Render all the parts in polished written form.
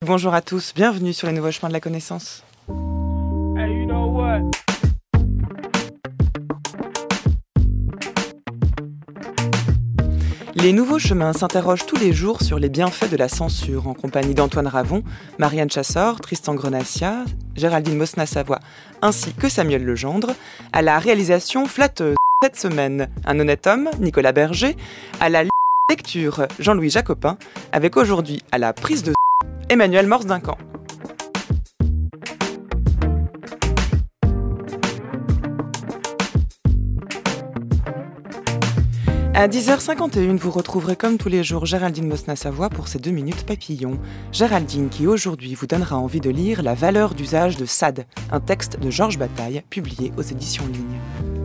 bonjour à tous, bienvenue sur les nouveaux chemins de la connaissance. Hey, you know what? Les nouveaux chemins s'interrogent tous les jours sur les bienfaits de la censure, en compagnie d'Antoine Ravon, Marianne Chassor, Tristan Grenassia, Géraldine Mosna-Savoie, ainsi que Samuel Legendre, à la réalisation flatteuse cette semaine, un honnête homme, Nicolas Berger, à la lecture, Jean-Louis Jacopin, avec aujourd'hui à la prise de Emmanuel Morse-Duncan. À 10h51, vous retrouverez comme tous les jours Géraldine Mosna-Savoie pour ses 2 minutes papillon. Géraldine qui aujourd'hui vous donnera envie de lire La valeur d'usage de Sade, un texte de Georges Bataille publié aux éditions Ligne.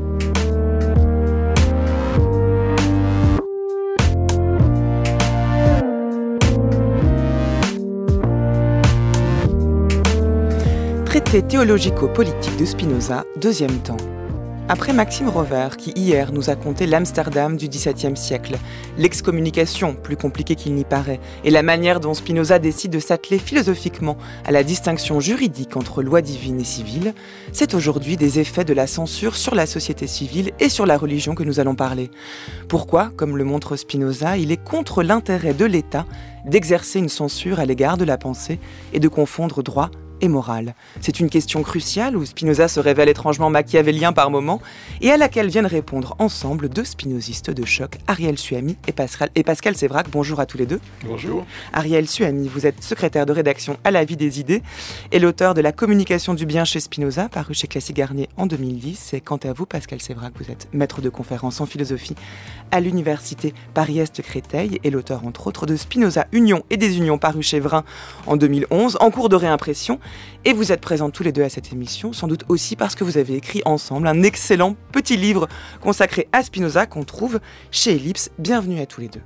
Traité théologico-politique de Spinoza, deuxième temps. Après Maxime Rovère, qui hier nous a conté l'Amsterdam du XVIIe siècle, l'excommunication, plus compliquée qu'il n'y paraît, et la manière dont Spinoza décide de s'atteler philosophiquement à la distinction juridique entre loi divine et civile, c'est aujourd'hui des effets de la censure sur la société civile et sur la religion que nous allons parler. Pourquoi, comme le montre Spinoza, il est contre l'intérêt de l'État d'exercer une censure à l'égard de la pensée et de confondre droit et morale. C'est une question cruciale où Spinoza se révèle étrangement machiavélien par moments et à laquelle viennent répondre ensemble 2 spinozistes de choc, Ariel Suamy et Pascal Sévrac. Bonjour à tous les deux. Bonjour. Ariel Suamy, vous êtes secrétaire de rédaction à La Vie des idées et l'auteur de La communication du bien chez Spinoza, paru chez Classique Garnier en 2010. Et quant à vous, Pascal Sévrac, vous êtes maître de conférences en philosophie à l'université Paris-Est-Créteil et l'auteur entre autres de Spinoza, Union et Désunion, paru chez Vrin en 2011, en cours de réimpression. Et vous êtes présents tous les deux à cette émission, sans doute aussi parce que vous avez écrit ensemble un excellent petit livre consacré à Spinoza qu'on trouve chez Ellipse. Bienvenue à tous les deux.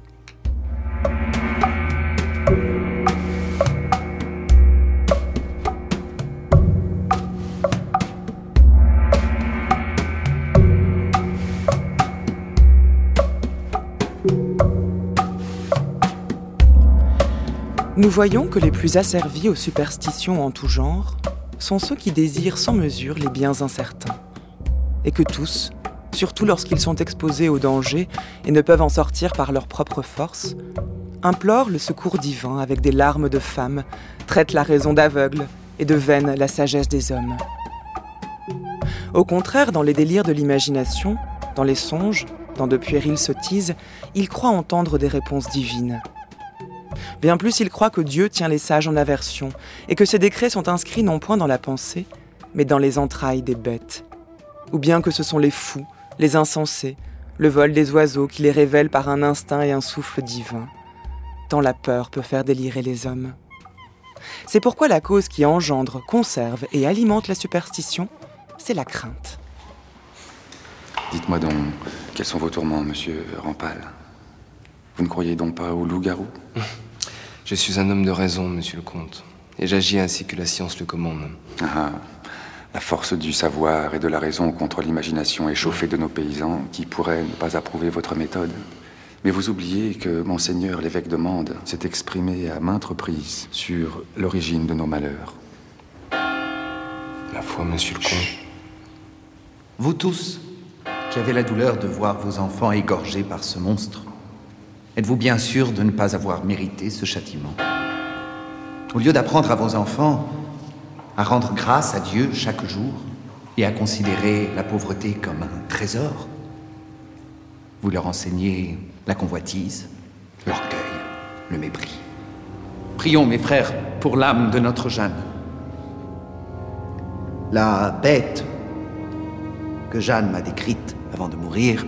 Nous voyons que les plus asservis aux superstitions en tout genre sont ceux qui désirent sans mesure les biens incertains. Et que tous, surtout lorsqu'ils sont exposés au danger et ne peuvent en sortir par leur propre force, implorent le secours divin avec des larmes de femme, traitent la raison d'aveugle et de vaine la sagesse des hommes. Au contraire, dans les délires de l'imagination, dans les songes, dans de puériles sottises, ils croient entendre des réponses divines. Bien plus, il croit que Dieu tient les sages en aversion et que ses décrets sont inscrits non point dans la pensée, mais dans les entrailles des bêtes. Ou bien que ce sont les fous, les insensés, le vol des oiseaux qui les révèlent par un instinct et un souffle divin. Tant la peur peut faire délirer les hommes. C'est pourquoi la cause qui engendre, conserve et alimente la superstition, c'est la crainte. Dites-moi donc, quels sont vos tourments, monsieur Rampal? Vous ne croyez donc pas au loup-garou? Je suis un homme de raison, monsieur le comte, et j'agis ainsi que la science le commande. Ah, la force du savoir et de la raison contre l'imagination échauffée de nos paysans qui pourraient ne pas approuver votre méthode. Mais vous oubliez que monseigneur l'évêque de Mende s'est exprimé à maintes reprises sur l'origine de nos malheurs. Ma foi, monsieur le comte. Vous tous, qui avez la douleur de voir vos enfants égorgés par ce monstre, êtes-vous bien sûr de ne pas avoir mérité ce châtiment? Au lieu d'apprendre à vos enfants à rendre grâce à Dieu chaque jour et à considérer la pauvreté comme un trésor, vous leur enseignez la convoitise, l'orgueil, le mépris. Prions, mes frères, pour l'âme de notre Jeanne. La bête que Jeanne m'a décrite avant de mourir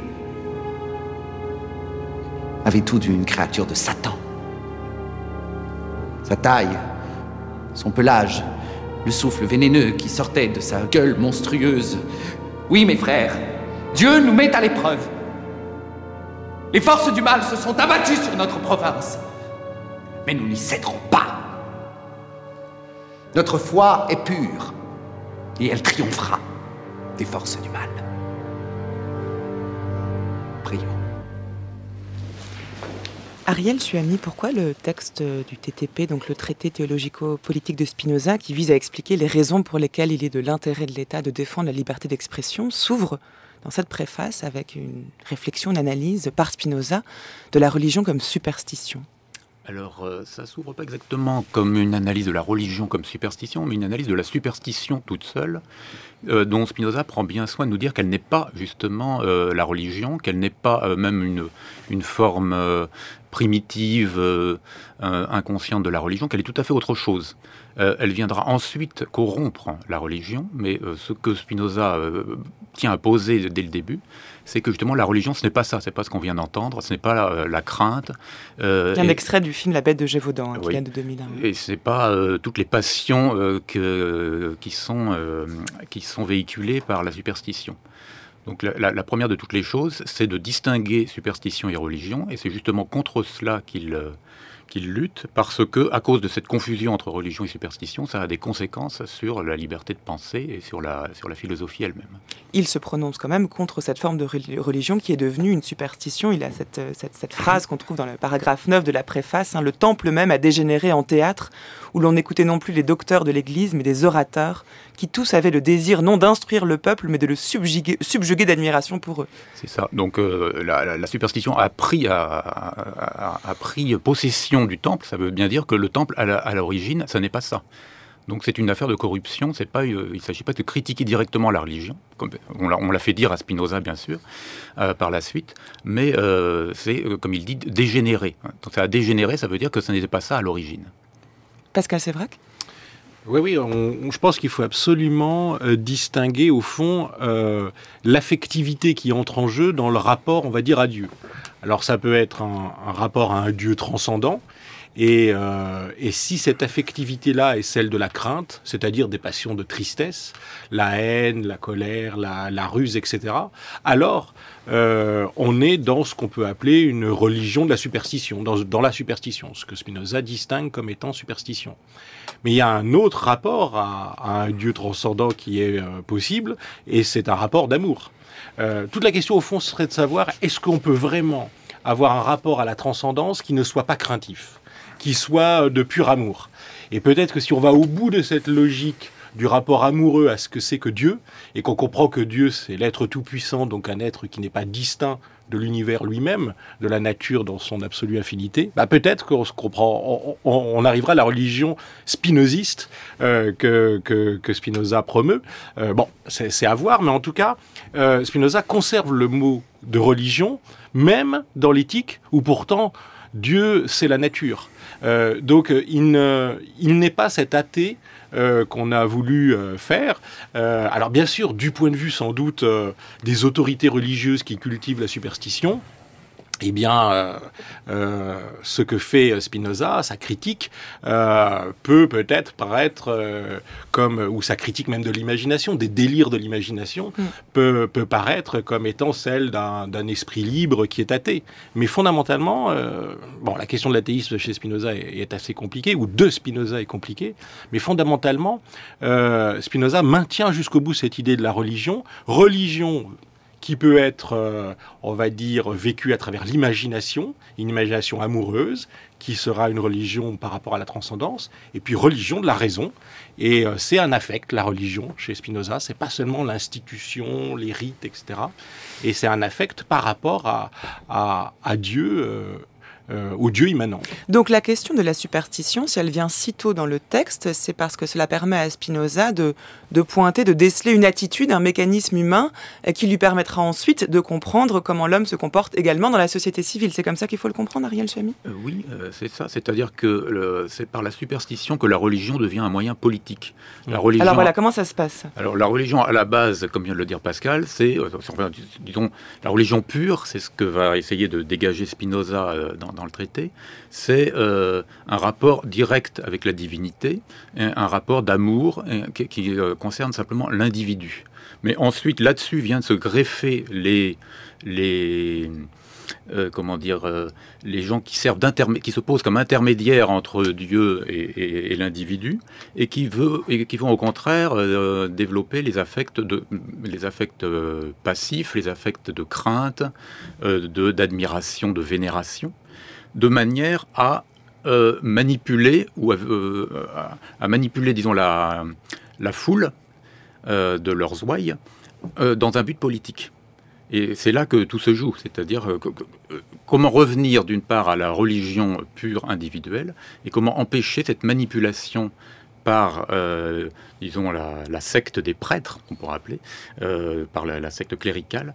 avait tout d'une créature de Satan. Sa taille, son pelage, le souffle vénéneux qui sortait de sa gueule monstrueuse. Oui, mes frères, Dieu nous met à l'épreuve. Les forces du mal se sont abattues sur notre province. Mais nous n'y céderons pas. Notre foi est pure et elle triomphera des forces du mal. Prions. Ariel Suami, pourquoi le texte du TTP, donc le traité théologico-politique de Spinoza, qui vise à expliquer les raisons pour lesquelles il est de l'intérêt de l'État de défendre la liberté d'expression, s'ouvre dans cette préface avec une réflexion, une analyse par Spinoza de la religion comme superstition? Alors, ça s'ouvre pas exactement comme une analyse de la religion comme superstition, mais une analyse de la superstition toute seule, dont Spinoza prend bien soin de nous dire qu'elle n'est pas justement la religion, qu'elle n'est pas même une forme primitive, inconsciente de la religion, qu'elle est tout à fait autre chose. Elle viendra ensuite corrompre la religion, mais ce que Spinoza tient à poser dès le début, c'est que justement la religion, ce n'est pas ça, c'est pas ce qu'on vient d'entendre, ce n'est pas la crainte. C'est un extrait du film La Bête de Gévaudan, qui vient de 2001. Et ce n'est pas toutes les passions qui sont véhiculées par la superstition. Donc la première de toutes les choses, c'est de distinguer superstition et religion, et c'est justement contre cela qu'il lutte, parce que, à cause de cette confusion entre religion et superstition, ça a des conséquences sur la liberté de penser et sur la philosophie elle-même. Il se prononce quand même contre cette forme de religion qui est devenue une superstition. Il a cette phrase qu'on trouve dans le paragraphe 9 de la préface, le temple même a dégénéré en théâtre, où l'on n'écoutait non plus les docteurs de l'Église, mais des orateurs, qui tous avaient le désir non d'instruire le peuple, mais de le subjuguer d'admiration pour eux. C'est ça. Donc la superstition a pris possession du temple. Ça veut bien dire que le temple, à l'origine, ça n'est pas ça. Donc c'est une affaire de corruption. Il ne s'agit pas de critiquer directement la religion, comme on l'a fait dire à Spinoza, bien sûr, par la suite, mais c'est, comme il dit, dégénéré. Donc ça a dégénéré, ça veut dire que ce n'était pas ça à l'origine. Pascal Sévrac ? Oui, je pense qu'il faut absolument distinguer, au fond, l'affectivité qui entre en jeu dans le rapport, on va dire, à Dieu. Alors ça peut être un rapport à un Dieu transcendant, et si cette affectivité-là est celle de la crainte, c'est-à-dire des passions de tristesse, la haine, la colère, la ruse, etc., alors on est dans ce qu'on peut appeler une religion de la superstition, dans la superstition, ce que Spinoza distingue comme étant superstition. Mais il y a un autre rapport à un Dieu transcendant qui est possible, et c'est un rapport d'amour. Toute la question, au fond, serait de savoir, est-ce qu'on peut vraiment avoir un rapport à la transcendance qui ne soit pas craintif, qui soit de pur amour? Et peut-être que si on va au bout de cette logique du rapport amoureux à ce que c'est que Dieu, et qu'on comprend que Dieu, c'est l'être tout-puissant, donc un être qui n'est pas distinct de l'univers lui-même, de la nature dans son absolue infinité, peut-être qu'on se comprend, on arrivera à la religion spinoziste que Spinoza promeut. C'est à voir, mais en tout cas, Spinoza conserve le mot de religion, même dans l'éthique, où pourtant Dieu, c'est la nature. Donc il n'est pas cet athée qu'on a voulu faire. Alors bien sûr, du point de vue sans doute des autorités religieuses qui cultivent la superstition, eh bien, ce que fait Spinoza, sa critique, peut peut-être paraître ou sa critique même de l'imagination, des délires de l'imagination, peut paraître comme étant celle d'un esprit libre qui est athée. Mais fondamentalement, la question de l'athéisme chez Spinoza est assez compliquée, ou de Spinoza est compliquée, mais fondamentalement, Spinoza maintient jusqu'au bout cette idée de la religion qui peut être, on va dire, vécue à travers l'imagination, une imagination amoureuse, qui sera une religion par rapport à la transcendance, et puis religion de la raison. Et c'est un affect, la religion, chez Spinoza. C'est pas seulement l'institution, les rites, etc. Et c'est un affect par rapport à Dieu, au Dieu immanent. Donc la question de la superstition, si elle vient si tôt dans le texte, c'est parce que cela permet à Spinoza de pointer, de déceler une attitude, un mécanisme humain qui lui permettra ensuite de comprendre comment l'homme se comporte également dans la société civile. C'est comme ça qu'il faut le comprendre, Ariel Suami ? Oui, c'est ça. C'est-à-dire que c'est par la superstition que la religion devient un moyen politique. Alors voilà, comment ça se passe ? Alors la religion, à la base, comme vient de le dire Pascal, c'est, disons, la religion pure, c'est ce que va essayer de dégager Spinoza dans le traité, c'est un rapport direct avec la divinité, un rapport d'amour qui concerne simplement l'individu. Mais ensuite, là-dessus vient de se greffer les gens qui servent qui se posent comme intermédiaires entre Dieu et l'individu, et qui vont au contraire développer les affects passifs, les affects de crainte, d'admiration, de vénération. de manière à manipuler à manipuler, disons, la foule de leurs ouailles dans un but politique. Et c'est là que tout se joue, c'est-à-dire comment revenir d'une part à la religion pure individuelle et comment empêcher cette manipulation par, disons, la secte des prêtres, qu'on pourrait appeler, par la secte cléricale,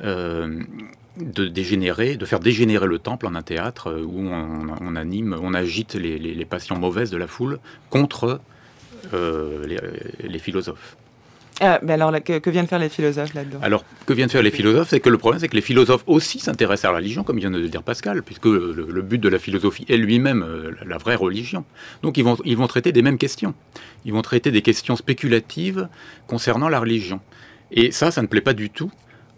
de faire dégénérer le temple en un théâtre où on agite les passions mauvaises de la foule contre les philosophes. Mais alors, que viennent faire les philosophes là-dedans ? Alors, que viennent faire les philosophes ? C'est que le problème, c'est que les philosophes aussi s'intéressent à la religion, comme vient de le dire Pascal, puisque le but de la philosophie est lui-même la vraie religion. Donc, ils vont traiter des mêmes questions. Ils vont traiter des questions spéculatives concernant la religion. Et ça ne plaît pas du tout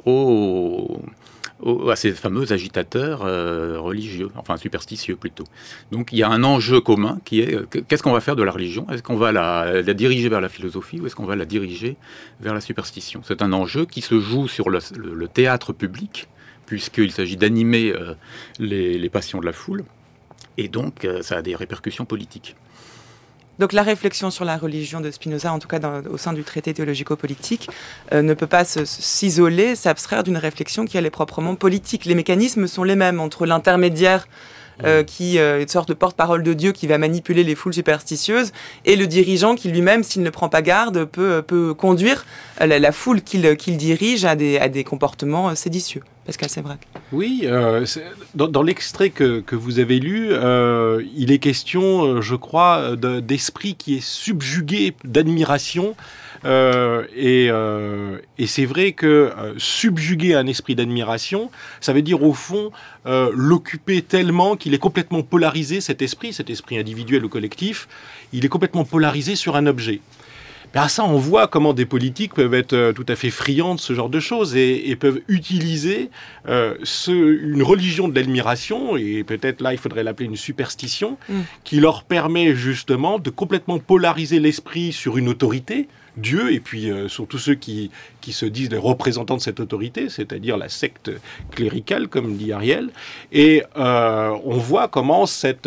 à ces fameux agitateurs religieux, enfin superstitieux plutôt. Donc il y a un enjeu commun qui est qu'est-ce qu'on va faire de la religion ? Est-ce qu'on va la diriger vers la philosophie ou est-ce qu'on va la diriger vers la superstition ? C'est un enjeu qui se joue sur le théâtre public, puisqu'il s'agit d'animer les passions de la foule, et donc ça a des répercussions politiques. Donc la réflexion sur la religion de Spinoza, en tout cas au sein du traité théologico-politique, ne peut pas s'isoler, s'abstraire d'une réflexion qui elle est proprement politique. Les mécanismes sont les mêmes entre l'intermédiaire qui est une sorte de porte-parole de Dieu qui va manipuler les foules superstitieuses et le dirigeant qui lui-même, s'il ne prend pas garde, peut conduire la foule qu'il dirige à des comportements séditieux. Pascal Sévrac. Oui, dans l'extrait que vous avez lu, il est question, je crois, d'esprit qui est subjugué d'admiration. Et c'est vrai que subjuguer un esprit d'admiration, ça veut dire au fond l'occuper tellement qu'il est complètement polarisé, cet esprit individuel ou collectif, il est complètement polarisé sur un objet. Ben ça, on voit comment des politiques peuvent être tout à fait friands de ce genre de choses et peuvent utiliser une religion de l'admiration, et peut-être là, il faudrait l'appeler une superstition, qui leur permet justement de complètement polariser l'esprit sur une autorité, Dieu, et puis sur tous ceux qui se disent les représentants de cette autorité, c'est-à-dire la secte cléricale, comme dit Ariel. Et on voit comment cette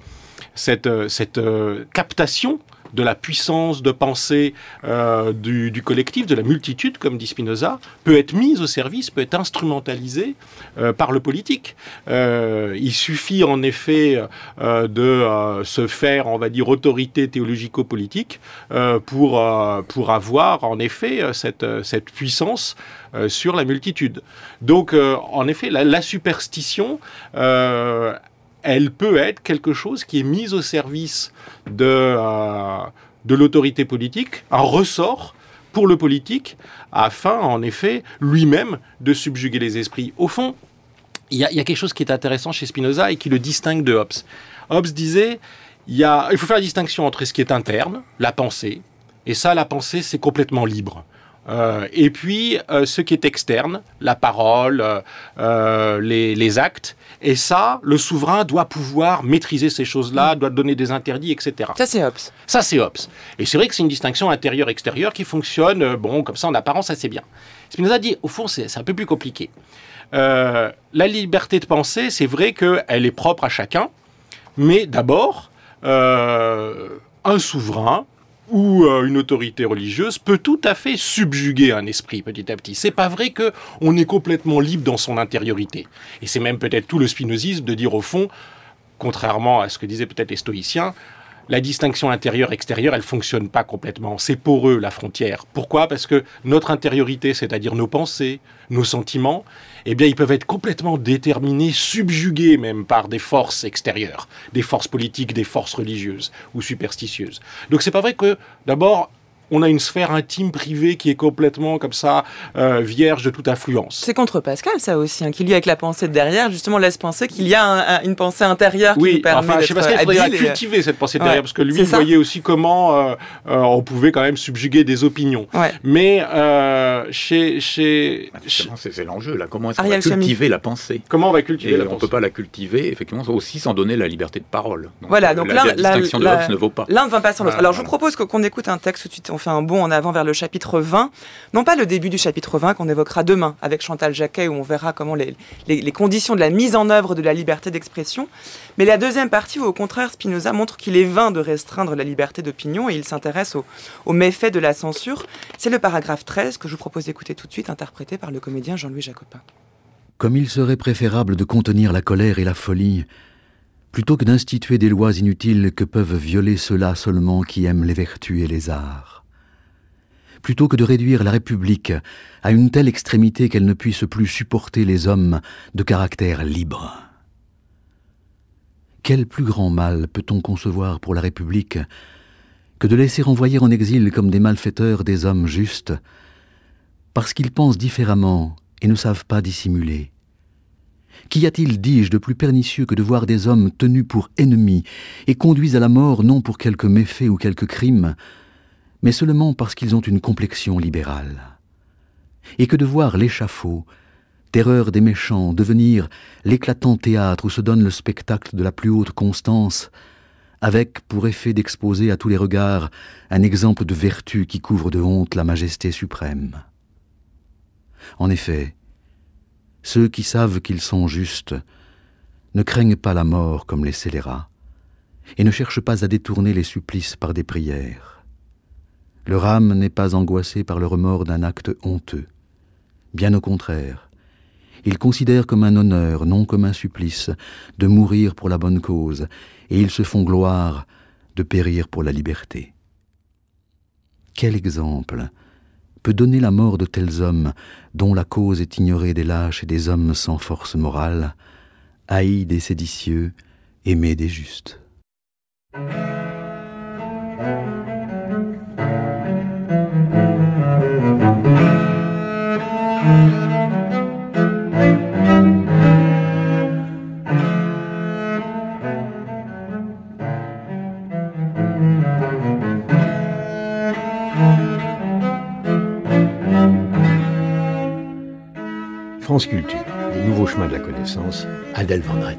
captation de la puissance de pensée du collectif, de la multitude, comme dit Spinoza, peut être mise au service, peut être instrumentalisée par le politique. Il suffit en effet de se faire, on va dire, autorité théologico-politique pour avoir en effet cette puissance sur la multitude. Donc, en effet, la superstition elle peut être quelque chose qui est mis au service de l'autorité politique, un ressort pour le politique, afin, en effet, lui-même, de subjuguer les esprits. Au fond, il y a quelque chose qui est intéressant chez Spinoza et qui le distingue de Hobbes. Hobbes disait, il faut faire la distinction entre ce qui est interne, la pensée, et ça, la pensée, c'est complètement libre. Et puis, ce qui est externe, la parole, les actes, et ça, le souverain doit pouvoir maîtriser ces choses-là, doit donner des interdits, etc. Ça, c'est Hobbes. Ça, c'est Hobbes. Et c'est vrai que c'est une distinction intérieure-extérieure qui fonctionne, comme ça, en apparence, assez bien. Spinoza dit, au fond, c'est un peu plus compliqué. La liberté de penser, c'est vrai qu'elle est propre à chacun, mais d'abord, un souverain ou une autorité religieuse peut tout à fait subjuguer un esprit petit à petit. C'est pas vrai qu'on est complètement libre dans son intériorité. Et c'est même peut-être tout le spinozisme de dire au fond, contrairement à ce que disaient peut-être les stoïciens, la distinction intérieure-extérieure, elle fonctionne pas complètement. C'est poreux, la frontière. Pourquoi ? Parce que notre intériorité, c'est-à-dire nos pensées, nos sentiments, eh bien, ils peuvent être complètement déterminés, subjugués même par des forces extérieures, des forces politiques, des forces religieuses ou superstitieuses. Donc, c'est pas vrai que, d'abord, on a une sphère intime, privée, qui est complètement, comme ça, vierge de toute influence. C'est contre Pascal, ça aussi, qui lui, avec la pensée de derrière, justement, laisse penser qu'il y a une pensée intérieure qui nous permet d'être chez Pascal, il faudrait cultiver cette pensée de derrière, parce que lui, il voyait aussi comment on pouvait quand même subjuguer des opinions. Ouais. Mais c'est l'enjeu, là. Comment est-ce qu'on va cultiver la pensée ? Comment on va cultiver la pensée ? On ne peut pas la cultiver, effectivement, aussi sans donner la liberté de parole. Donc, voilà, donc la distinction de Hobbes ne vaut pas. L'un ne va pas sans l'autre. Alors, je vous propose qu'on écoute un texte tout de suite. on fait un bond en avant vers le chapitre 20. Non pas le début du chapitre 20 qu'on évoquera demain avec Chantal Jacquet, où on verra comment les conditions de la mise en œuvre de la liberté d'expression, mais la deuxième partie où au contraire Spinoza montre qu'il est vain de restreindre la liberté d'opinion et il s'intéresse aux méfaits de la censure. C'est le paragraphe 13 que je vous propose d'écouter tout de suite, interprété par le comédien Jean-Louis Jacopin. Comme il serait préférable de contenir la colère et la folie, plutôt que d'instituer des lois inutiles que peuvent violer ceux-là seulement qui aiment les vertus et les arts. Plutôt que de réduire la République à une telle extrémité qu'elle ne puisse plus supporter les hommes de caractère libre. Quel plus grand mal peut-on concevoir pour la République que de laisser envoyer en exil comme des malfaiteurs des hommes justes, parce qu'ils pensent différemment et ne savent pas dissimuler? Qu'y a-t-il, dis-je, de plus pernicieux que de voir des hommes tenus pour ennemis et conduits à la mort non pour quelque méfait ou quelque crime, mais seulement parce qu'ils ont une complexion libérale? Et que de voir l'échafaud, terreur des méchants, devenir l'éclatant théâtre où se donne le spectacle de la plus haute constance, avec pour effet d'exposer à tous les regards un exemple de vertu qui couvre de honte la majesté suprême. En effet, ceux qui savent qu'ils sont justes ne craignent pas la mort comme les scélérats et ne cherchent pas à détourner les supplices par des prières. Leur âme n'est pas angoissée par le remords d'un acte honteux. Bien au contraire, ils considèrent comme un honneur, non comme un supplice, de mourir pour la bonne cause, et ils se font gloire de périr pour la liberté. Quel exemple peut donner la mort de tels hommes dont la cause est ignorée des lâches et des hommes sans force morale, haïs des séditieux, aimés des justes. France Culture, le nouveau chemin de la connaissance, Adèle Van Rett.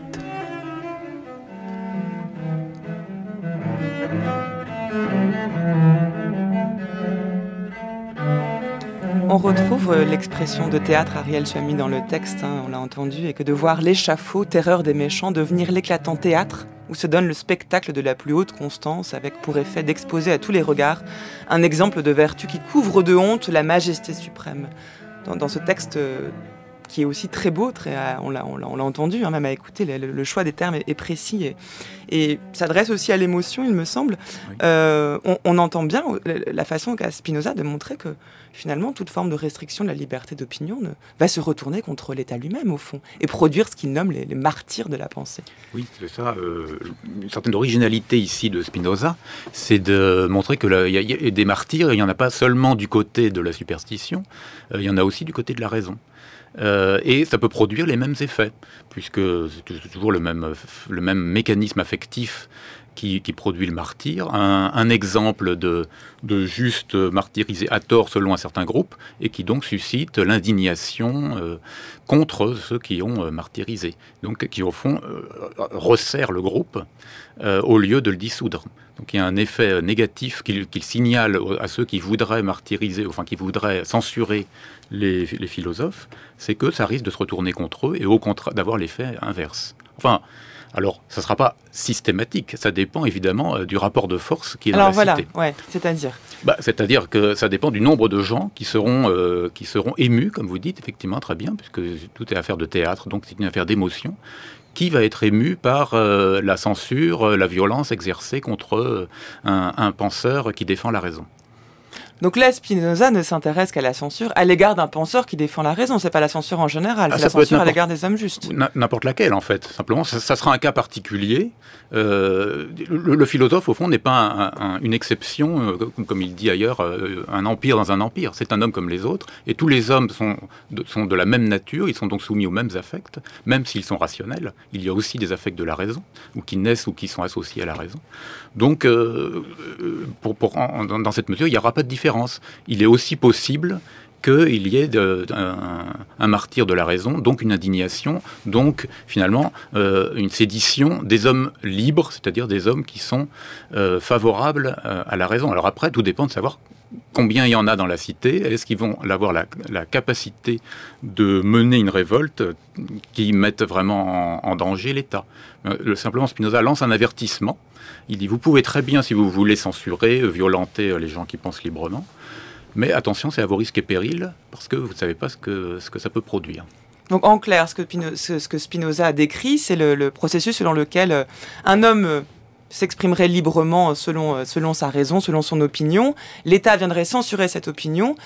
On retrouve l'expression de théâtre Ariel Chamy dans le texte, on l'a entendu, et que de voir l'échafaud, terreur des méchants, devenir l'éclatant théâtre où se donne le spectacle de la plus haute constance, avec pour effet d'exposer à tous les regards un exemple de vertu qui couvre de honte la majesté suprême. Dans ce texte qui est aussi très beau, on l'a entendu, même à écouter, le choix des termes est précis et s'adresse aussi à l'émotion, il me semble. Oui. On entend bien la façon qu'a Spinoza de montrer que finalement toute forme de restriction de la liberté d'opinion va se retourner contre l'État lui-même au fond et produire ce qu'il nomme les martyrs de la pensée. Oui, c'est ça. Une certaine originalité ici de Spinoza, c'est de montrer que y a des martyrs, il n'y en a pas seulement du côté de la superstition, il y en a aussi du côté de la raison. Et ça peut produire les mêmes effets, puisque c'est toujours le même mécanisme affectif qui produit le martyr. Un exemple de juste martyrisé à tort selon un certain groupe, et qui donc suscite l'indignation contre ceux qui ont martyrisé. Donc qui au fond resserre le groupe au lieu de le dissoudre. Donc il y a un effet négatif qu'il signale à ceux qui voudraient martyriser, enfin qui voudraient censurer les philosophes, c'est que ça risque de se retourner contre eux et au contraire d'avoir l'effet inverse. Enfin, alors ça ne sera pas systématique, ça dépend évidemment du rapport de force qui est dans la cité. Alors voilà, c'est-à-dire c'est-à-dire que ça dépend du nombre de gens qui seront émus, comme vous dites, effectivement, très bien, puisque tout est affaire de théâtre, donc c'est une affaire d'émotion. Qui va être ému par la censure, la violence exercée contre un penseur qui défend la raison. Donc là, Spinoza ne s'intéresse qu'à la censure à l'égard d'un penseur qui défend la raison. C'est pas la censure en général, c'est la censure à l'égard des hommes justes. N'importe laquelle, en fait. Simplement, ça sera un cas particulier. Le philosophe, au fond, n'est pas une exception, comme il dit ailleurs, un empire dans un empire. C'est un homme comme les autres. Et tous les hommes sont de la même nature. Ils sont donc soumis aux mêmes affects, même s'ils sont rationnels. Il y a aussi des affects de la raison, ou qui naissent ou qui sont associés à la raison. Donc, dans cette mesure, il n'y aura pas de différence. Il est aussi possible qu'il y ait un martyr de la raison, donc une indignation, donc finalement une sédition des hommes libres, c'est-à-dire des hommes qui sont favorables à la raison. Alors après, tout dépend de savoir combien il y en a dans la cité, est-ce qu'ils vont avoir la capacité de mener une révolte qui mette vraiment en danger l'État. Simplement, Spinoza lance un avertissement. Il dit, vous pouvez très bien, si vous voulez, censurer, violenter les gens qui pensent librement, mais attention, c'est à vos risques et périls, parce que vous ne savez pas ce que ça peut produire. Donc en clair, ce que Spinoza a décrit, c'est le processus selon lequel un homme s'exprimerait librement selon sa raison, selon son opinion. L'État viendrait censurer cette opinion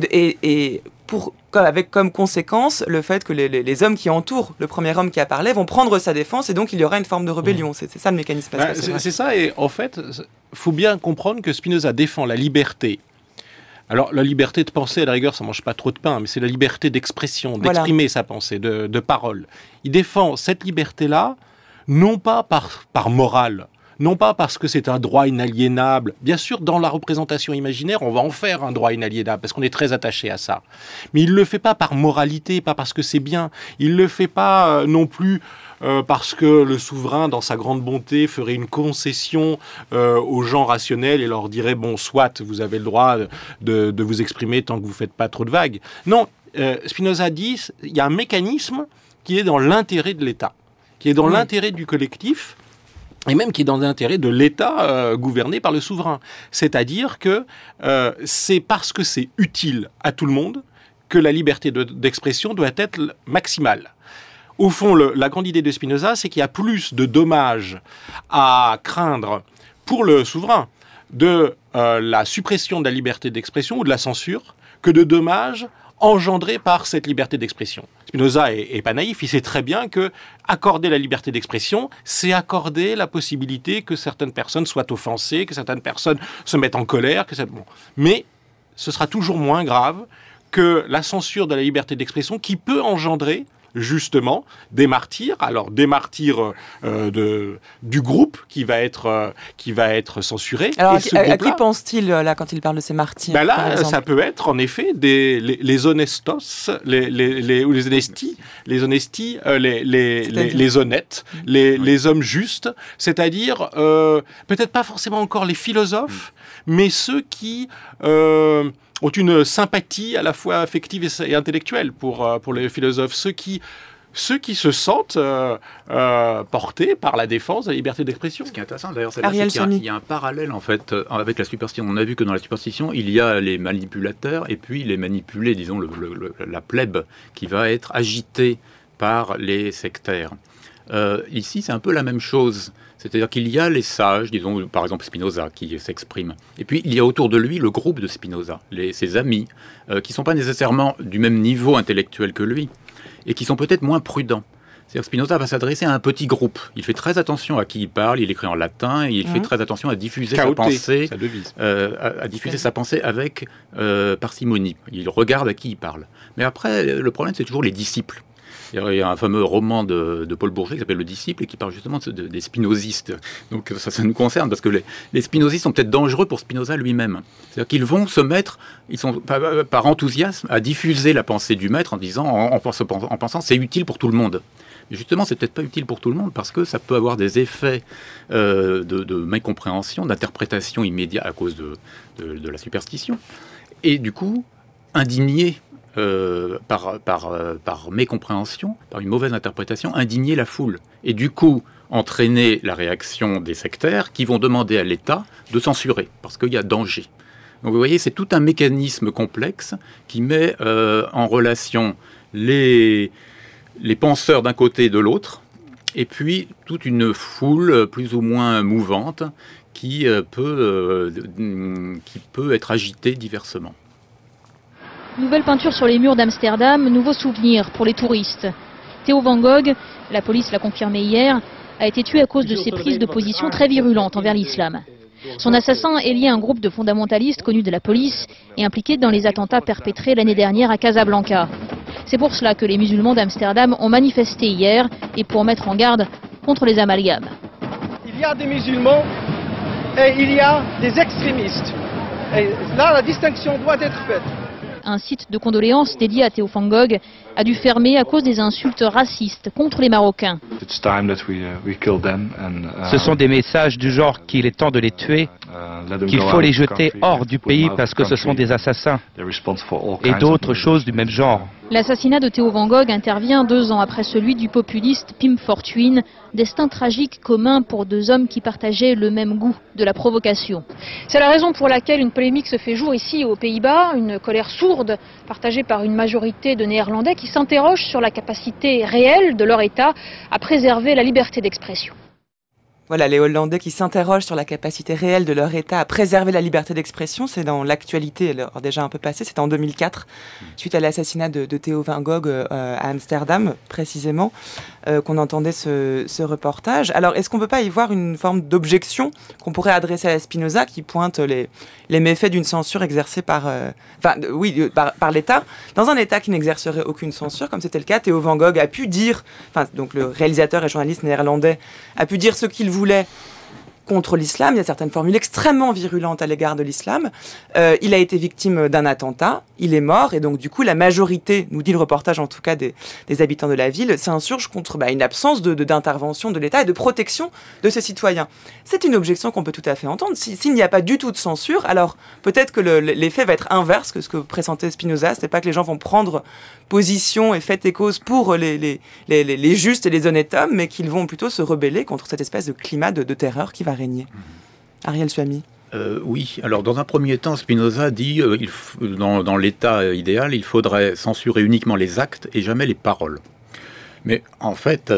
avec comme conséquence le fait que les hommes qui entourent le premier homme qui a parlé vont prendre sa défense et donc il y aura une forme de rébellion. C'est ça le mécanisme. C'est ça, et en fait, il faut bien comprendre que Spinoza défend la liberté. Alors, la liberté de penser, à la rigueur, ça mange pas trop de pain, mais c'est la liberté d'expression, d'exprimer sa pensée, de parole. Il défend cette liberté-là, non pas par morale, non pas parce que c'est un droit inaliénable. Bien sûr, dans la représentation imaginaire, on va en faire un droit inaliénable, parce qu'on est très attaché à ça. Mais il ne le fait pas par moralité, pas parce que c'est bien. Il ne le fait pas non plus parce que le souverain, dans sa grande bonté, ferait une concession aux gens rationnels et leur dirait « bon, soit, vous avez le droit de vous exprimer tant que vous ne faites pas trop de vagues ». Non, Spinoza dit il y a un mécanisme qui est dans l'intérêt de l'État, qui est dans l'intérêt du collectif, et même qui est dans l'intérêt de l'État gouverné par le souverain. C'est-à-dire que c'est parce que c'est utile à tout le monde que la liberté d'expression doit être maximale. Au fond, la grande idée de Spinoza, c'est qu'il y a plus de dommages à craindre pour le souverain de la suppression de la liberté d'expression ou de la censure que de dommages engendrés par cette liberté d'expression. Spinoza est pas naïf, il sait très bien que accorder la liberté d'expression, c'est accorder la possibilité que certaines personnes soient offensées, que certaines personnes se mettent en colère, mais ce sera toujours moins grave que la censure de la liberté d'expression qui peut engendrer justement des martyrs, alors des martyrs du groupe qui va être censuré. Alors à qui pense-t-il là quand il parle de ces martyrs? Là, ça peut être en effet les honestos, les honestis, les honnêtes, les hommes justes, c'est-à-dire peut-être pas forcément encore les philosophes, mais ceux qui ont une sympathie à la fois affective et intellectuelle pour les philosophes, ceux qui se sentent portés par la défense de la liberté d'expression. Ce qui est intéressant d'ailleurs, c'est qu'il y a un parallèle en fait avec la superstition. On a vu que dans la superstition, il y a les manipulateurs et puis les manipulés, disons la plèbe qui va être agitée par les sectaires. Ici, c'est un peu la même chose. C'est-à-dire qu'il y a les sages, disons par exemple Spinoza qui s'exprime. Et puis il y a autour de lui le groupe de Spinoza, ses amis, qui ne sont pas nécessairement du même niveau intellectuel que lui, et qui sont peut-être moins prudents. C'est-à-dire que Spinoza va s'adresser à un petit groupe. Il fait très attention à qui il parle, il écrit en latin, et il fait très attention à diffuser sa pensée, à diffuser sa pensée avec parcimonie. Il regarde à qui il parle. Mais après, le problème, c'est toujours les disciples. Il y a un fameux roman de Paul Bourget qui s'appelle Le Disciple et qui parle justement des spinozistes. Donc ça nous concerne parce que les spinozistes sont peut-être dangereux pour Spinoza lui-même. C'est-à-dire qu'ils vont se mettre, ils sont par enthousiasme à diffuser la pensée du maître en disant, en pensant c'est utile pour tout le monde. Mais justement, c'est peut-être pas utile pour tout le monde parce que ça peut avoir des effets de mécompréhension, d'interprétation immédiate à cause de la superstition. Et du coup, indigner par mécompréhension, par une mauvaise interprétation, indigner la foule. Et du coup, entraîner la réaction des sectaires qui vont demander à l'État de censurer, parce qu'il y a danger. Donc vous voyez, c'est tout un mécanisme complexe qui met en relation les penseurs d'un côté et de l'autre, et puis toute une foule plus ou moins mouvante qui peut être agitée diversement. Nouvelle peinture sur les murs d'Amsterdam, nouveau souvenir pour les touristes. Theo van Gogh, la police l'a confirmé hier, a été tué à cause de ses prises de position très virulentes envers l'islam. Son assassin est lié à un groupe de fondamentalistes connus de la police et impliqué dans les attentats perpétrés l'année dernière à Casablanca. C'est pour cela que les musulmans d'Amsterdam ont manifesté hier et pour mettre en garde contre les amalgames. Il y a des musulmans et il y a des extrémistes. Et là, la distinction doit être faite. Un site de condoléances dédié à Theo van Gogh a dû fermer à cause des insultes racistes contre les Marocains. Ce sont des messages du genre qu'il est temps de les tuer qu'il faut les jeter hors du pays parce que ce sont des assassins, et d'autres choses du même genre. L'assassinat de Theo Van Gogh intervient 2 ans après celui du populiste Pim Fortuyn, destin tragique commun pour 2 hommes qui partageaient le même goût de la provocation. C'est la raison pour laquelle une polémique se fait jour ici aux Pays-Bas, une colère sourde partagée par une majorité de Néerlandais qui s'interrogent sur la capacité réelle de leur État à préserver la liberté d'expression. Voilà, les Hollandais qui s'interrogent sur la capacité réelle de leur État à préserver la liberté d'expression, c'est dans l'actualité, alors déjà un peu passé, c'était en 2004, suite à l'assassinat de Theo Van Gogh à Amsterdam, précisément, qu'on entendait ce reportage. Alors, est-ce qu'on ne peut pas y voir une forme d'objection qu'on pourrait adresser à Spinoza, qui pointe les méfaits d'une censure exercée par l'État, dans un État qui n'exercerait aucune censure, comme c'était le cas, Theo Van Gogh a pu dire, donc le réalisateur et journaliste néerlandais a pu dire ce qu'il voulait contre l'islam. Il y a certaines formules extrêmement virulentes à l'égard de l'islam. Il a été victime d'un attentat, il est mort, et donc du coup la majorité, nous dit le reportage en tout cas des habitants de la ville, s'insurge contre une absence d'intervention de l'État et de protection de ses citoyens. C'est une objection qu'on peut tout à fait entendre. S'il n'y a pas du tout de censure, alors peut-être que l'effet va être inverse que ce que pressentait Spinoza, c'est pas que les gens vont prendre position et fait et cause pour les justes et les honnêtes hommes, mais qu'ils vont plutôt se rebeller contre cette espèce de climat de terreur qui va régner. Ariel Suami. Oui, alors dans un premier temps, Spinoza dit dans l'état idéal, il faudrait censurer uniquement les actes et jamais les paroles. Mais en fait,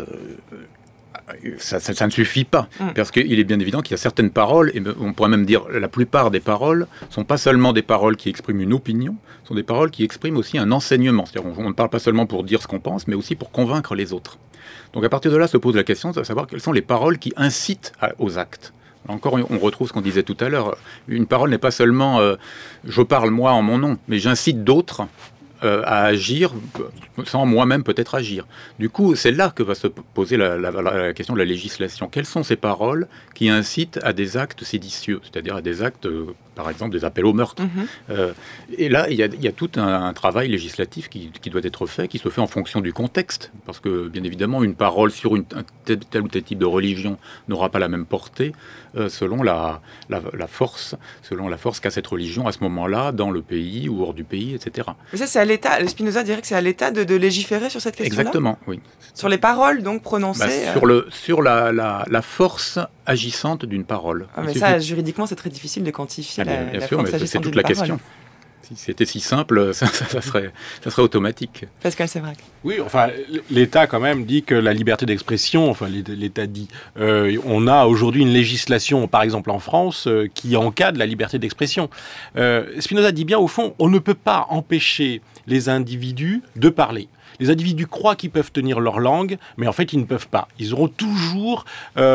ça ne suffit pas, parce qu'il est bien évident qu'il y a certaines paroles, et on pourrait même dire la plupart des paroles, ne sont pas seulement des paroles qui expriment une opinion, sont des paroles qui expriment aussi un enseignement. C'est-à-dire on ne parle pas seulement pour dire ce qu'on pense, mais aussi pour convaincre les autres. Donc à partir de là se pose la question de savoir quelles sont les paroles qui incitent aux actes. Là encore, on retrouve ce qu'on disait tout à l'heure. Une parole n'est pas seulement je parle moi en mon nom, mais j'incite d'autres à agir sans moi-même peut-être agir. Du coup, c'est là que va se poser la question de la législation. Quelles sont ces paroles qui incitent à des actes séditieux, c'est-à-dire à des actes, par exemple, des appels au meurtre. Et là, il y a tout un travail législatif qui doit être fait, qui se fait en fonction du contexte, parce que, bien évidemment, une parole sur tel ou tel type de religion n'aura pas la même portée selon la force qu'a cette religion à ce moment-là, dans le pays ou hors du pays, etc. Mais ça, c'est à l'État. Spinoza dirait que c'est à l'État de légiférer sur cette question-là. Exactement, oui. Sur les paroles, donc, prononcées. Sur la force agissante d'une parole. Mais ça, juridiquement, c'est très difficile de quantifier bien sûr, mais c'est toute la question. Si c'était si simple, ça serait automatique. Pascal Sévrac. Oui, enfin, l'État quand même dit que la liberté d'expression, enfin l'État dit, on a aujourd'hui une législation, par exemple en France, qui encadre la liberté d'expression. Spinoza dit bien, au fond, on ne peut pas empêcher les individus de parler. Les individus croient qu'ils peuvent tenir leur langue, mais en fait, ils ne peuvent pas. Ils auront toujours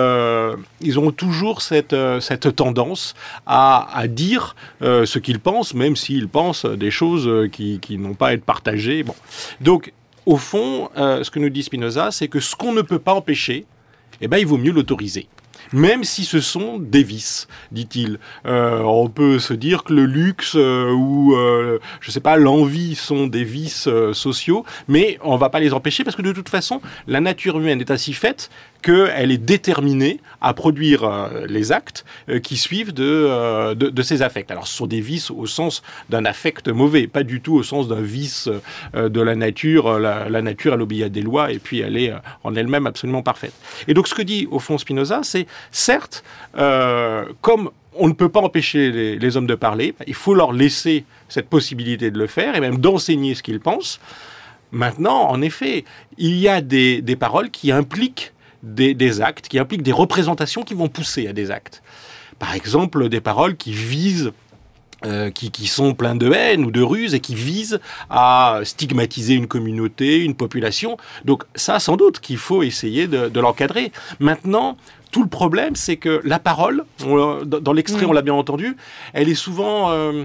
cette tendance à dire ce qu'ils pensent, même s'ils pensent des choses qui n'ont pas à être partagées. Bon. Donc, au fond, ce que nous dit Spinoza, c'est que ce qu'on ne peut pas empêcher, il vaut mieux l'autoriser. Même si ce sont des vices, dit-il. On peut se dire que le luxe ou, l'envie sont des vices sociaux, mais on ne va pas les empêcher parce que de toute façon, la nature humaine est ainsi faite qu'elle est déterminée à produire les actes qui suivent de ses affects. Alors, ce sont des vices au sens d'un affect mauvais, pas du tout au sens d'un vice de la nature. La nature, elle obéit à des lois et puis elle est en elle-même absolument parfaite. Et donc, ce que dit, au fond, Spinoza, c'est, certes, comme on ne peut pas empêcher les hommes de parler, il faut leur laisser cette possibilité de le faire et même d'enseigner ce qu'ils pensent. Maintenant, en effet, il y a des paroles qui impliquent des actes, qui impliquent des représentations qui vont pousser à des actes. Par exemple, des paroles qui visent, qui sont pleines de haine ou de ruse et qui visent à stigmatiser une communauté, une population. Donc ça, sans doute qu'il faut essayer de l'encadrer. Maintenant, tout le problème, c'est que la parole, dans l'extrait, on l'a bien entendu, elle est souvent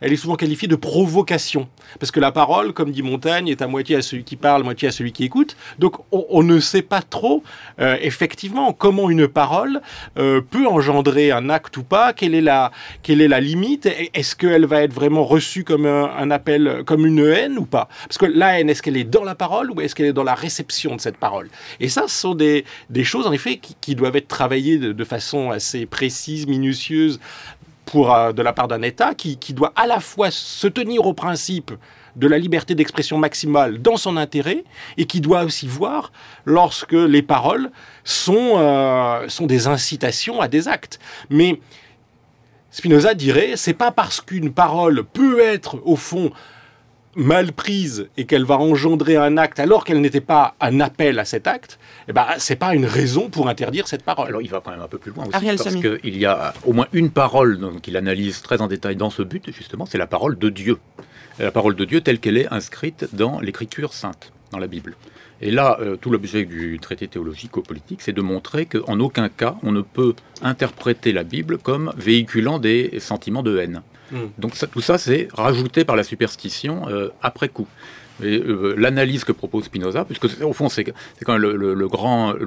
elle est souvent qualifiée de provocation. Parce que la parole, comme dit Montaigne, est à moitié à celui qui parle, à moitié à celui qui écoute. Donc on ne sait pas trop, effectivement, comment une parole peut engendrer un acte ou pas, quelle est la limite, est-ce qu'elle va être vraiment reçue comme un appel, comme une haine ou pas? Parce que la haine, est-ce qu'elle est dans la parole ou est-ce qu'elle est dans la réception de cette parole? Et ça, ce sont des choses, en effet, qui doivent être travaillées de façon assez précise, minutieuse, de la part d'un État qui doit à la fois se tenir au principe de la liberté d'expression maximale dans son intérêt et qui doit aussi voir lorsque les paroles sont des incitations à des actes. Mais Spinoza dirait, c'est pas parce qu'une parole peut être au fond mal prise et qu'elle va engendrer un acte alors qu'elle n'était pas un appel à cet acte, c'est pas une raison pour interdire cette parole. Alors il va quand même un peu plus loin aussi, Ariel parce Samy. qu'il y a au moins une parole qu'il analyse très en détail dans ce but, justement, c'est la parole de Dieu. La parole de Dieu telle qu'elle est inscrite dans l'Écriture sainte, dans la Bible. Et là, tout l'objet du traité théologico-politique, c'est de montrer qu'en aucun cas, on ne peut interpréter la Bible comme véhiculant des sentiments de haine. Donc tout ça, c'est rajouté par la superstition après coup. Et l'analyse que propose Spinoza, puisque au fond, c'est quand même le grand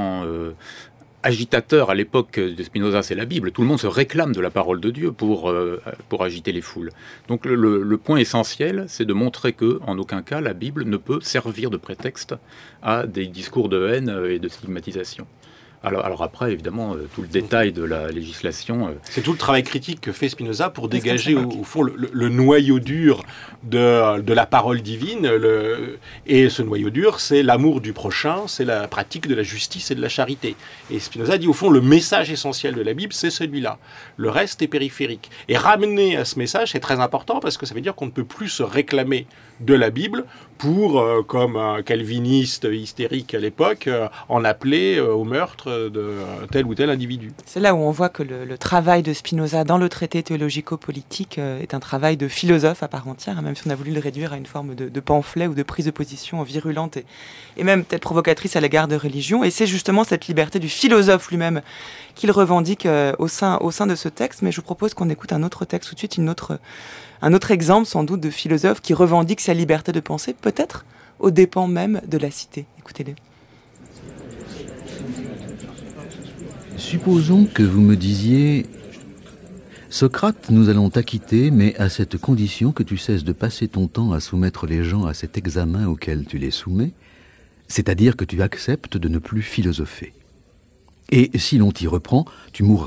agitateur à l'époque de Spinoza, c'est la Bible. Tout le monde se réclame de la parole de Dieu pour agiter les foules. Donc le point essentiel, c'est de montrer qu'en aucun cas, la Bible ne peut servir de prétexte à des discours de haine et de stigmatisation. Alors après, évidemment, tout le détail de la législation... C'est tout le travail critique que fait Spinoza pour dégager, au fond, le noyau dur de la parole divine. Et ce noyau dur, c'est l'amour du prochain, c'est la pratique de la justice et de la charité. Et Spinoza dit, au fond, le message essentiel de la Bible, c'est celui-là. Le reste est périphérique. Et ramener à ce message, c'est très important, parce que ça veut dire qu'on ne peut plus se réclamer de la Bible pour, comme un calviniste hystérique à l'époque, en appeler au meurtre de tel ou tel individu. C'est là où on voit que le travail de Spinoza dans le traité théologico-politique est un travail de philosophe à part entière, même si on a voulu le réduire à une forme de pamphlet ou de prise de position virulente et même peut-être provocatrice à l'égard de religion. Et c'est justement cette liberté du philosophe lui-même qu'il revendique au sein de ce texte. Mais je vous propose qu'on écoute un autre texte tout de suite, un autre exemple sans doute de philosophe qui revendique sa liberté de penser, peut-être aux dépens même de la cité. Écoutez-les. Supposons que vous me disiez « Socrate, nous allons t'acquitter, mais à cette condition que tu cesses de passer ton temps à soumettre les gens à cet examen auquel tu les soumets, c'est-à-dire que tu acceptes de ne plus philosopher. Et si l'on t'y reprend, tu mourras. »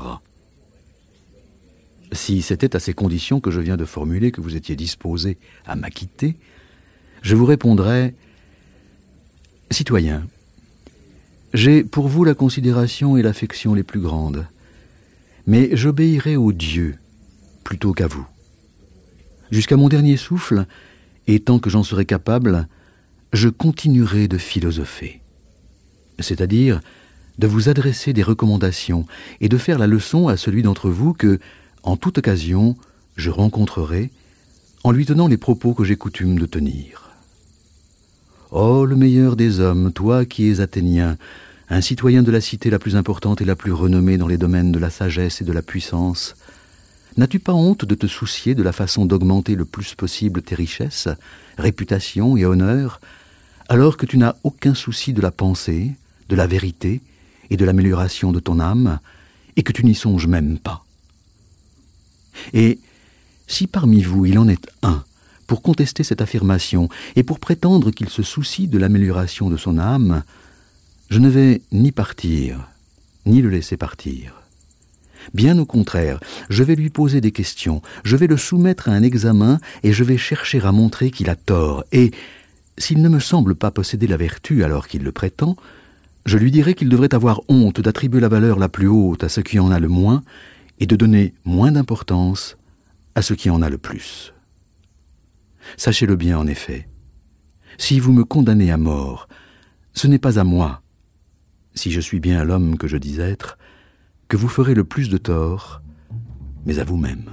Si c'était à ces conditions que je viens de formuler que vous étiez disposé à m'acquitter, je vous répondrais « Citoyen, j'ai pour vous la considération et l'affection les plus grandes, mais j'obéirai au Dieu plutôt qu'à vous. Jusqu'à mon dernier souffle, et tant que j'en serai capable, je continuerai de philosopher, c'est-à-dire de vous adresser des recommandations et de faire la leçon à celui d'entre vous que, en toute occasion, je rencontrerai en lui tenant les propos que j'ai coutume de tenir. Oh, le meilleur des hommes, toi qui es athénien, un citoyen de la cité la plus importante et la plus renommée dans les domaines de la sagesse et de la puissance, n'as-tu pas honte de te soucier de la façon d'augmenter le plus possible tes richesses, réputation et honneur, alors que tu n'as aucun souci de la pensée, de la vérité et de l'amélioration de ton âme, et que tu n'y songes même pas? Et si parmi vous il en est un pour contester cette affirmation et pour prétendre qu'il se soucie de l'amélioration de son âme, je ne vais ni partir, ni le laisser partir. Bien au contraire, je vais lui poser des questions, je vais le soumettre à un examen et je vais chercher à montrer qu'il a tort. Et s'il ne me semble pas posséder la vertu alors qu'il le prétend, je lui dirai qu'il devrait avoir honte d'attribuer la valeur la plus haute à ce qui en a le moins et de donner moins d'importance à ce qui en a le plus. Sachez-le bien en effet, si vous me condamnez à mort, ce n'est pas à moi, si je suis bien l'homme que je dis être, que vous ferez le plus de tort, mais à vous-même.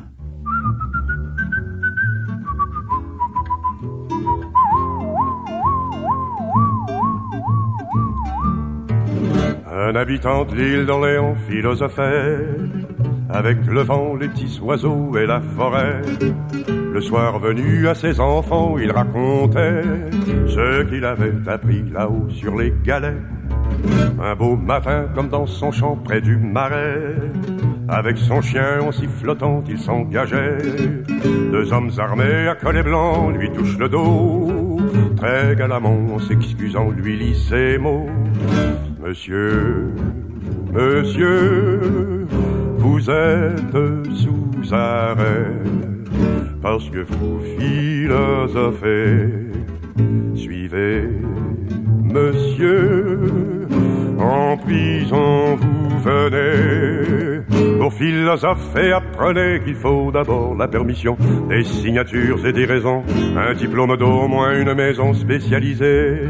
Un habitant de l'île d'Orléans philosophait, avec le vent, les petits oiseaux et la forêt. Le soir venu à ses enfants, il racontait ce qu'il avait appris là-haut sur les galets. Un beau matin, comme dans son champ près du marais, avec son chien en sifflotant, il s'engageait. Deux hommes armés à collet blanc lui touchent le dos. Très galamment, en s'excusant, lui lit ces mots. Monsieur, monsieur, vous êtes sous arrêt, parce que vous philosophez. Suivez, monsieur, en prison vous venez. Pour philosopher, apprenez qu'il faut d'abord la permission, des signatures et des raisons, un diplôme d'au moins une maison spécialisée.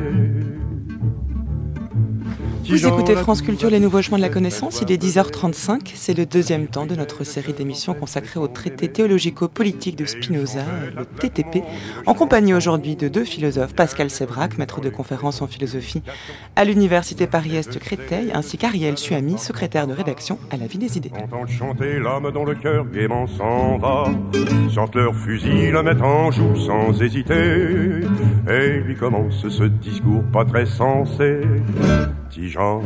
Vous écoutez France Culture, les nouveaux chemins de la connaissance, il est 10h35, c'est le deuxième temps de notre série d'émissions consacrée au traité théologico-politique de Spinoza, le TTP, en compagnie aujourd'hui de deux philosophes, Pascal Sévrac, maître de conférences en philosophie à l'Université Paris-Est Créteil, ainsi qu'Ariel Suami, secrétaire de rédaction à La Vie des Idées. Entend chanter l'homme dont le cœur gaiement s'en va, sortent leurs fusils, le mettent en joue sans hésiter, et lui commence ce discours pas très sensé. Tijan,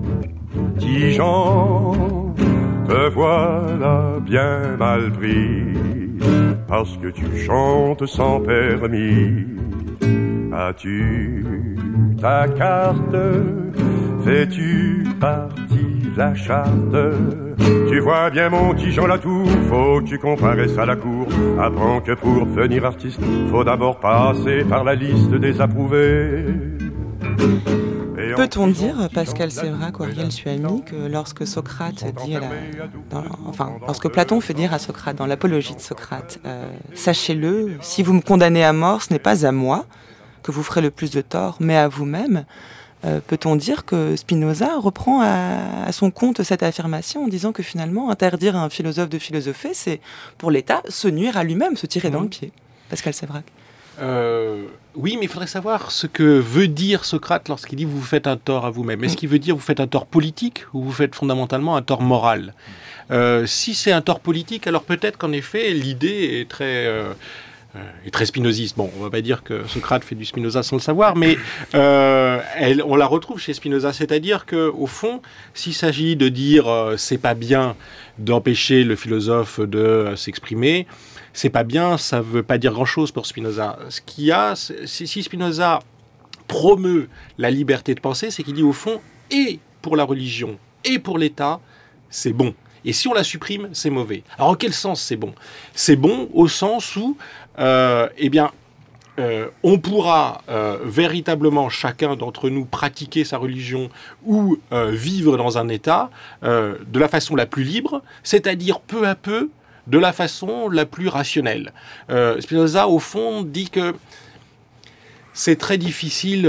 te voilà bien mal pris, parce que tu chantes sans permis. As-tu ta carte? Fais-tu partie de la charte? Tu vois bien mon Tijan Latour, faut que tu comparaisses à la cour. Apprends que pour devenir artiste, faut d'abord passer par la liste des approuvés. Peut-on dire, Pascal Sévrac ou Ariel Suami, que lorsque Socrate dit lorsque Platon fait dire à Socrate dans l'apologie de Socrate, sachez-le, si vous me condamnez à mort, ce n'est pas à moi que vous ferez le plus de tort, mais à vous-même. Peut-on dire que Spinoza reprend à son compte cette affirmation en disant que finalement, interdire à un philosophe de philosopher, c'est pour l'État se nuire à lui-même, se tirer dans le pied? Pascal Sévrac. Oui, mais il faudrait savoir ce que veut dire Socrate lorsqu'il dit « vous faites un tort à vous-même ». Est-ce qu'il veut dire « vous faites un tort politique » ou « vous faites fondamentalement un tort moral ». Si c'est un tort politique, alors peut-être qu'en effet, l'idée est très spinoziste. Bon, on va pas dire que Socrate fait du Spinoza sans le savoir, mais on la retrouve chez Spinoza. C'est-à-dire qu'au fond, s'il s'agit de dire c'est pas bien d'empêcher le philosophe de s'exprimer, c'est pas bien, ça veut pas dire grand-chose pour Spinoza. Ce qu'il y a, si Spinoza promeut la liberté de penser, c'est qu'il dit au fond, et pour la religion, et pour l'État, c'est bon. Et si on la supprime, c'est mauvais. Alors, en quel sens c'est bon? C'est bon au sens où, on pourra véritablement, chacun d'entre nous, pratiquer sa religion ou vivre dans un État de la façon la plus libre, c'est-à-dire peu à peu, de la façon la plus rationnelle. Spinoza, au fond, dit que c'est très difficile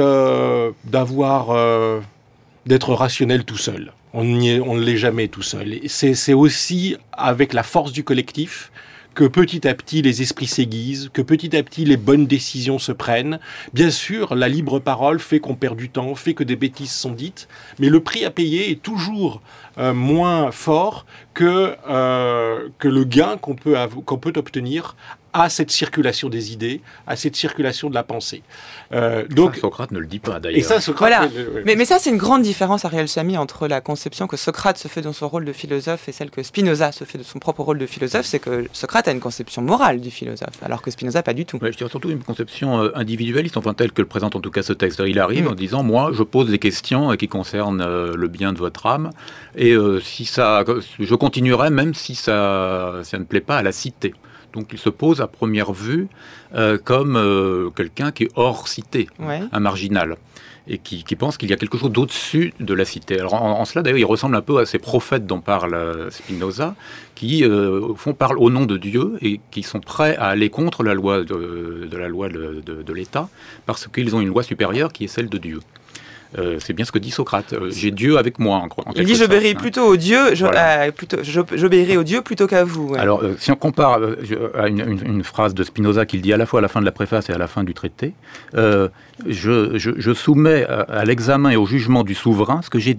d'être rationnel tout seul. On ne l'est jamais tout seul. C'est aussi avec la force du collectif que petit à petit les esprits s'aiguisent, que petit à petit les bonnes décisions se prennent. Bien sûr, la libre parole fait qu'on perd du temps, fait que des bêtises sont dites, mais le prix à payer est toujours moins fort que le gain qu'on peut obtenir à cette circulation des idées, à cette circulation de la pensée. Donc Socrate ne le dit pas d'ailleurs. Et ça, Socrate, voilà. Mais ça, c'est une grande différence, Ariel Suami, entre la conception que Socrate se fait dans son rôle de philosophe et celle que Spinoza se fait de son propre rôle de philosophe, c'est que Socrate a une conception morale du philosophe, alors que Spinoza pas du tout. Ouais, je dirais surtout une conception individualiste, enfin telle que le présente en tout cas ce texte. Il arrive en disant, moi, je pose des questions qui concernent le bien de votre âme, et je continuerai même si ça ne plaît pas à la cité. Donc il se pose à première vue comme quelqu'un qui est hors cité, un marginal, et qui pense qu'il y a quelque chose d'au-dessus de la cité. Alors en cela, d'ailleurs, il ressemble un peu à ces prophètes dont parle Spinoza, qui au fond parlent au nom de Dieu et qui sont prêts à aller contre la loi de l'État, parce qu'ils ont une loi supérieure qui est celle de Dieu. C'est bien ce que dit Socrate. J'ai Dieu avec moi. Il dit j'obéirai plutôt au Dieu, j'obéirai au Dieu plutôt qu'à vous. Ouais. Alors, si on compare à une phrase de Spinoza qu'il dit à la fois à la fin de la préface et à la fin du traité, je soumets à l'examen et au jugement du souverain ce que j'ai dit.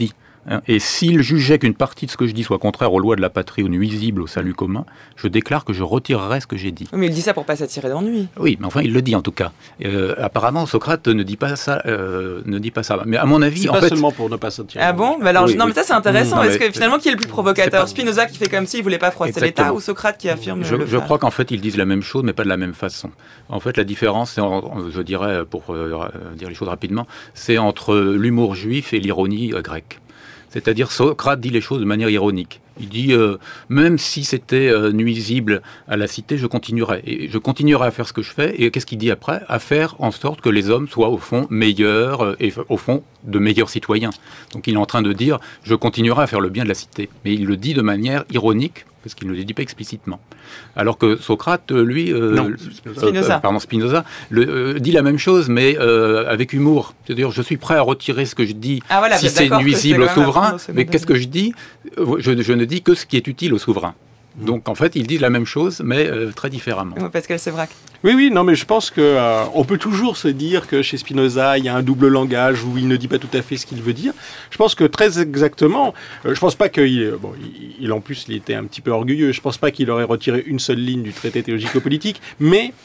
Et s'il jugeait qu'une partie de ce que je dis soit contraire aux lois de la patrie ou nuisible au salut commun, je déclare que je retirerai ce que j'ai dit. Mais il dit ça pour pas s'attirer d'ennui. Oui, mais enfin, il le dit en tout cas. Apparemment, Socrate ne dit pas ça. Mais à mon avis, c'est en pas fait, seulement pour ne pas s'attirer. Ah bon? Alors, oui, non, mais ça c'est intéressant. Est-ce que finalement, qui est le plus provocateur? pas... Spinoza qui fait comme s'il voulait pas froisser l'État, ou Socrate qui affirme Je crois qu'en fait, ils disent la même chose, mais pas de la même façon. En fait, la différence, je dirais, pour dire les choses rapidement, c'est entre l'humour juif et l'ironie grecque. C'est-à-dire, Socrate dit les choses de manière ironique. Il dit, même si c'était nuisible à la cité, je continuerai. Et je continuerai à faire ce que je fais. Et qu'est-ce qu'il dit après? À faire en sorte que les hommes soient, au fond, meilleurs et, au fond, de meilleurs citoyens. Donc, il est en train de dire, je continuerai à faire le bien de la cité. Mais il le dit de manière ironique, parce qu'il ne le dit pas explicitement. Alors que Socrate, lui, Spinoza, dit la même chose, mais avec humour. C'est-à-dire, je suis prêt à retirer ce que je dis si c'est nuisible au souverain, mais qu'est-ce que je dis? Je ne dis que ce qui est utile au souverain. Donc, en fait, ils disent la même chose, mais très différemment. Pascal Sévrac. Oui, non, mais je pense que on peut toujours se dire que chez Spinoza, il y a un double langage où il ne dit pas tout à fait ce qu'il veut dire. Je pense que très exactement, je pense pas qu'il, en plus, il était un petit peu orgueilleux. Je pense pas qu'il aurait retiré une seule ligne du traité théologico-politique, mais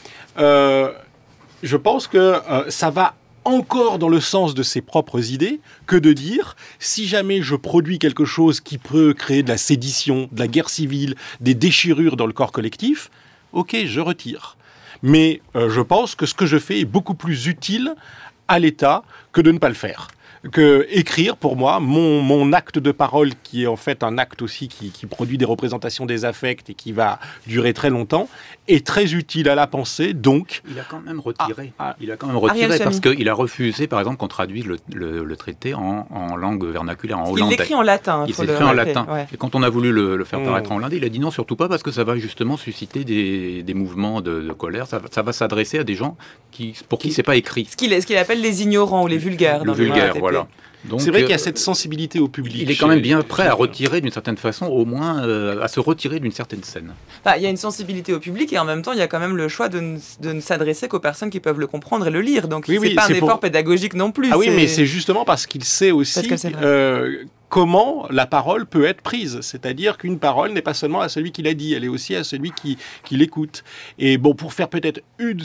je pense que ça va encore dans le sens de ses propres idées que de dire si jamais je produis quelque chose qui peut créer de la sédition, de la guerre civile, des déchirures dans le corps collectif, ok, je retire. Mais je pense que ce que je fais est beaucoup plus utile à l'État que de ne pas le faire. Que écrire, pour moi, mon acte de parole, qui est en fait un acte aussi qui produit des représentations des affects et qui va durer très longtemps, est très utile à la pensée, donc... Il a quand même retiré. Il a quand même retiré parce qu'il a refusé, par exemple, qu'on traduise le traité en langue vernaculaire, en hollandais. Il l'écrit en latin. Il l'écrit en latin. Ouais. Et quand on a voulu le faire paraître en hollandais, il a dit non, surtout pas, parce que ça va justement susciter des mouvements de colère. Ça va s'adresser à des gens pour qui c'est pas écrit. Ce qu'il appelle les ignorants ou les vulgaires. Le vulgaire, voilà. Donc, c'est vrai qu'il y a cette sensibilité au public. Il est quand même bien prêt à retirer d'une certaine façon, au moins à se retirer d'une certaine scène. Il y a une sensibilité au public et en même temps, il y a quand même le choix de ne s'adresser qu'aux personnes qui peuvent le comprendre et le lire. Donc c'est pas un effort pédagogique non plus. Ah oui, mais c'est justement parce qu'il sait aussi comment la parole peut être prise. C'est-à-dire qu'une parole n'est pas seulement à celui qui l'a dit, elle est aussi à celui qui l'écoute. Et bon, pour faire peut-être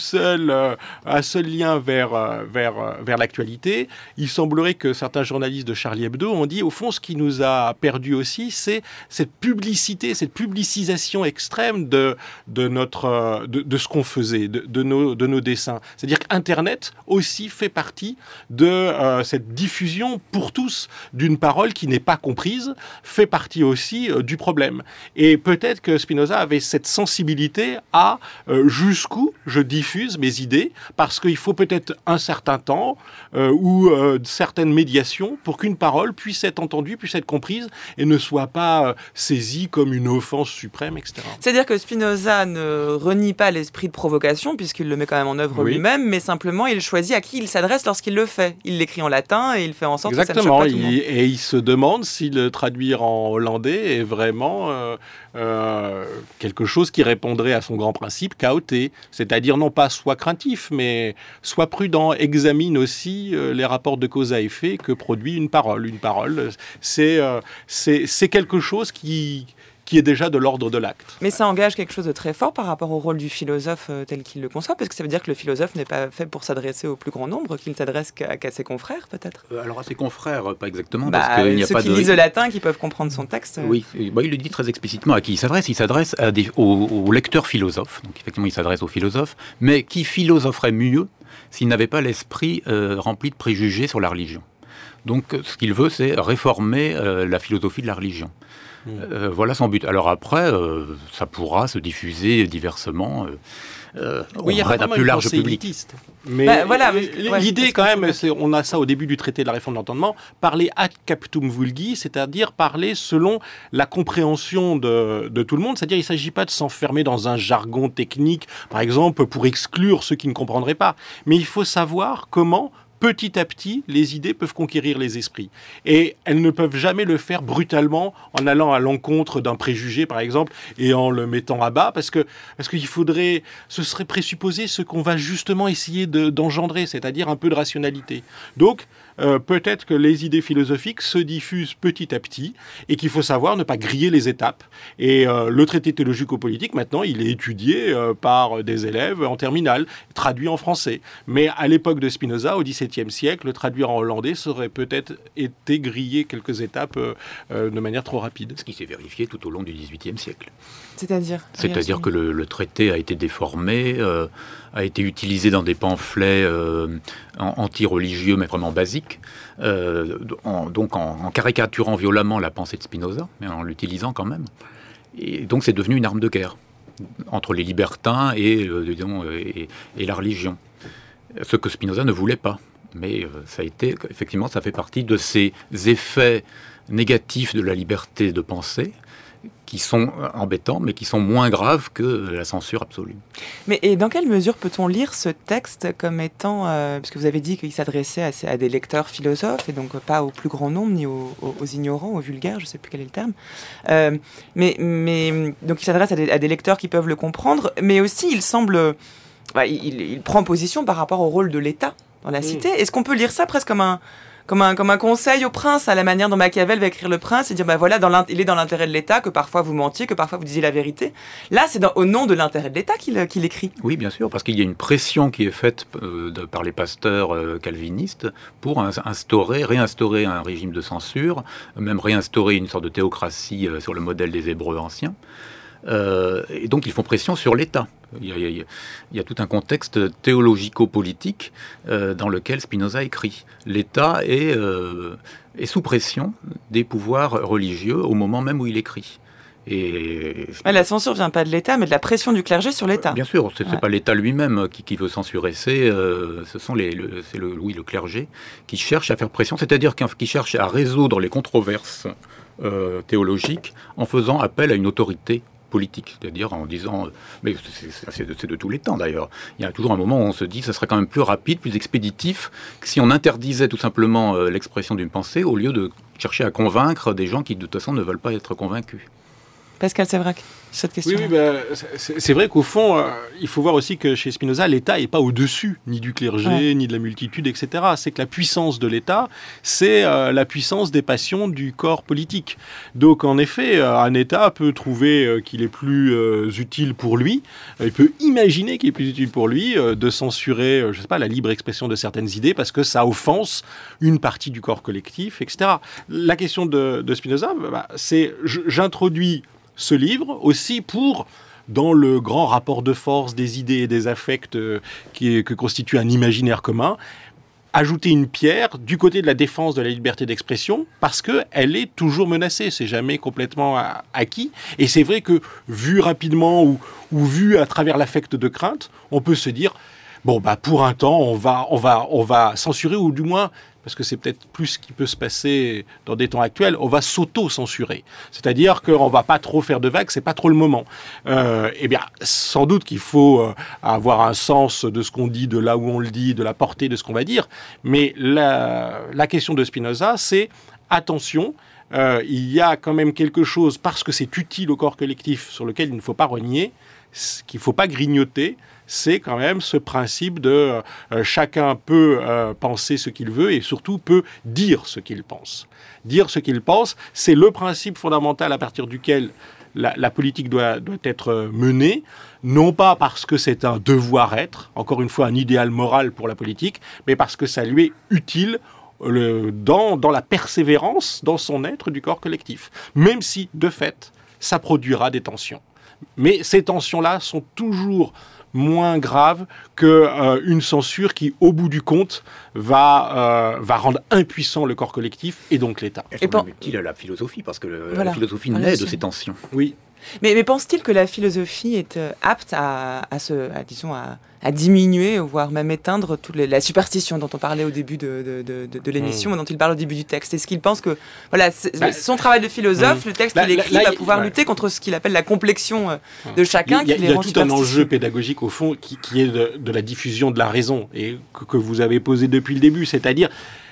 un seul lien vers l'actualité, il semblerait que certains journalistes de Charlie Hebdo ont dit, au fond, ce qui nous a perdu aussi, c'est cette publicité, cette publicisation extrême de ce qu'on faisait, de nos dessins. C'est-à-dire qu'Internet aussi fait partie de cette diffusion pour tous d'une parole qui n'est pas comprise, fait partie aussi du problème. Et peut-être que Spinoza avait cette sensibilité à jusqu'où je diffuse mes idées, parce qu'il faut peut-être un certain temps ou certaines médiations pour qu'une parole puisse être entendue, puisse être comprise et ne soit pas saisie comme une offense suprême, etc. C'est-à-dire que Spinoza ne renie pas l'esprit de provocation, puisqu'il le met quand même en œuvre lui-même, mais simplement il choisit à qui il s'adresse lorsqu'il le fait. Il l'écrit en latin et il fait en sorte que ça ne choque pas tout le monde. Et il se demande si le traduire en hollandais est vraiment quelque chose qui répondrait à son grand principe chaoté, c'est-à-dire non pas sois craintif, mais sois prudent, examine aussi les rapports de cause à effet que produit une parole. Une parole, c'est quelque chose qui est déjà de l'ordre de l'acte. Mais ça engage quelque chose de très fort par rapport au rôle du philosophe tel qu'il le conçoit, parce que ça veut dire que le philosophe n'est pas fait pour s'adresser au plus grand nombre, qu'il ne s'adresse qu'à ses confrères, peut-être. Alors à ses confrères, pas exactement, parce qu'il n'y a ceux pas qui lisent le latin, qui peuvent comprendre son texte. Oui, il le dit très explicitement à qui il s'adresse. Il s'adresse aux lecteurs philosophes, donc effectivement il s'adresse aux philosophes, mais qui philosopherait mieux s'il n'avait pas l'esprit rempli de préjugés sur la religion. Donc ce qu'il veut, c'est réformer la philosophie de la religion. Voilà son but. Alors après, ça pourra se diffuser diversement auprès d'un plus large public. Mais l'idée quand même, on a ça au début du traité de la réforme de l'entendement, parler ad captum vulgi, c'est-à-dire parler selon la compréhension de tout le monde. C'est-à-dire il ne s'agit pas de s'enfermer dans un jargon technique, par exemple, pour exclure ceux qui ne comprendraient pas. Mais il faut savoir comment petit à petit, les idées peuvent conquérir les esprits. Et elles ne peuvent jamais le faire brutalement en allant à l'encontre d'un préjugé, par exemple, et en le mettant à bas, parce qu'il faudrait, ce serait présupposer ce qu'on va justement essayer d'engendrer, c'est-à-dire un peu de rationalité. Donc, peut-être que les idées philosophiques se diffusent petit à petit et qu'il faut savoir ne pas griller les étapes. Et le traité théologico-politique, maintenant, il est étudié par des élèves en terminale, traduit en français. Mais à l'époque de Spinoza, au XVIIe siècle, le traduire en hollandais serait peut-être été grillé quelques étapes de manière trop rapide. Ce qui s'est vérifié tout au long du XVIIIe siècle. C'est-à-dire que le traité a été déformé, a été utilisé dans des pamphlets anti-religieux, mais vraiment basiques, en caricaturant violemment la pensée de Spinoza, mais en l'utilisant quand même. Et donc c'est devenu une arme de guerre entre les libertins et la religion. Ce que Spinoza ne voulait pas. Mais effectivement, ça fait partie de ces effets négatifs de la liberté de penser qui sont embêtants, mais qui sont moins graves que la censure absolue. Mais et dans quelle mesure peut-on lire ce texte comme étant, parce que vous avez dit qu'il s'adressait à des lecteurs philosophes, et donc pas au plus grand nombre, ni aux ignorants, aux vulgaires, je ne sais plus quel est le terme, mais donc il s'adresse à des lecteurs qui peuvent le comprendre, mais aussi il semble, il prend position par rapport au rôle de l'État dans la cité. Est-ce qu'on peut lire ça presque comme un conseil au prince, à la manière dont Machiavel va écrire le prince, et dire voilà, il est dans l'intérêt de l'État que parfois vous mentiez, que parfois vous disiez la vérité. Là, c'est au nom de l'intérêt de l'État qu'il écrit. Oui, bien sûr, parce qu'il y a une pression qui est faite par les pasteurs calvinistes pour réinstaurer un régime de censure, même réinstaurer une sorte de théocratie sur le modèle des Hébreux anciens. Et donc ils font pression sur l'État. Il y a tout un contexte théologico-politique dans lequel Spinoza écrit. L'État est sous pression des pouvoirs religieux au moment même où il écrit. Et la censure ne vient pas de l'État, mais de la pression du clergé sur l'État. Bien sûr, ce n'est pas l'État lui-même qui veut censurer, ce sont le clergé qui cherche à faire pression, c'est-à-dire qui cherche à résoudre les controverses théologiques en faisant appel à une autorité politique, c'est-à-dire en disant, mais c'est de tous les temps d'ailleurs, il y a toujours un moment où on se dit que ça serait quand même plus rapide, plus expéditif, que si on interdisait tout simplement l'expression d'une pensée, au lieu de chercher à convaincre des gens qui de toute façon ne veulent pas être convaincus. Pascal Sévrac, cette question. Oui, c'est vrai qu'au fond, il faut voir aussi que chez Spinoza, l'État n'est pas au-dessus ni du clergé, ni de la multitude, etc. C'est que la puissance de l'État, c'est la puissance des passions du corps politique. Donc, en effet, un État peut trouver qu'il est plus utile pour lui, il peut imaginer qu'il est plus utile pour lui de censurer, je sais pas, la libre expression de certaines idées parce que ça offense une partie du corps collectif, etc. La question de Spinoza, c'est j'introduis ce livre aussi pour, dans le grand rapport de force des idées et des affects que constitue un imaginaire commun, ajouter une pierre du côté de la défense de la liberté d'expression parce qu'elle est toujours menacée, c'est jamais complètement acquis. Et c'est vrai que vu rapidement ou vu à travers l'affect de crainte, on peut se dire pour un temps on va censurer, ou du moins, parce que c'est peut-être plus ce qui peut se passer dans des temps actuels, on va s'auto-censurer. C'est-à-dire qu'on ne va pas trop faire de vagues, c'est pas trop le moment. Sans doute qu'il faut avoir un sens de ce qu'on dit, de là où on le dit, de la portée de ce qu'on va dire. Mais la question de Spinoza, c'est attention, il y a quand même quelque chose, parce que c'est utile au corps collectif, sur lequel il ne faut pas renier, qu'il ne faut pas grignoter. C'est quand même ce principe de chacun peut penser ce qu'il veut et surtout peut dire ce qu'il pense. Dire ce qu'il pense, c'est le principe fondamental à partir duquel la politique doit être menée, non pas parce que c'est un devoir-être, encore une fois un idéal moral pour la politique, mais parce que ça lui est utile dans la persévérance dans son être du corps collectif, même si, de fait, ça produira des tensions. Mais ces tensions-là sont toujours moins grave qu'une censure qui, au bout du compte, va rendre impuissant le corps collectif et donc l'État. Elles sont même utiles à la philosophie, parce que la philosophie naît de ces tensions. Oui. Mais pense-t-il que la philosophie est apte à diminuer, voire même éteindre la superstition dont on parlait au début de l'émission, dont il parle au début du texte? Est-ce qu'il pense que son travail de philosophe, le texte qu'il écrit, va pouvoir lutter contre ce qu'il appelle la complexion de chacun? Il y a tout un enjeu pédagogique, au fond, qui est de la diffusion de la raison, et que vous avez posé depuis le début, c'est-à-dire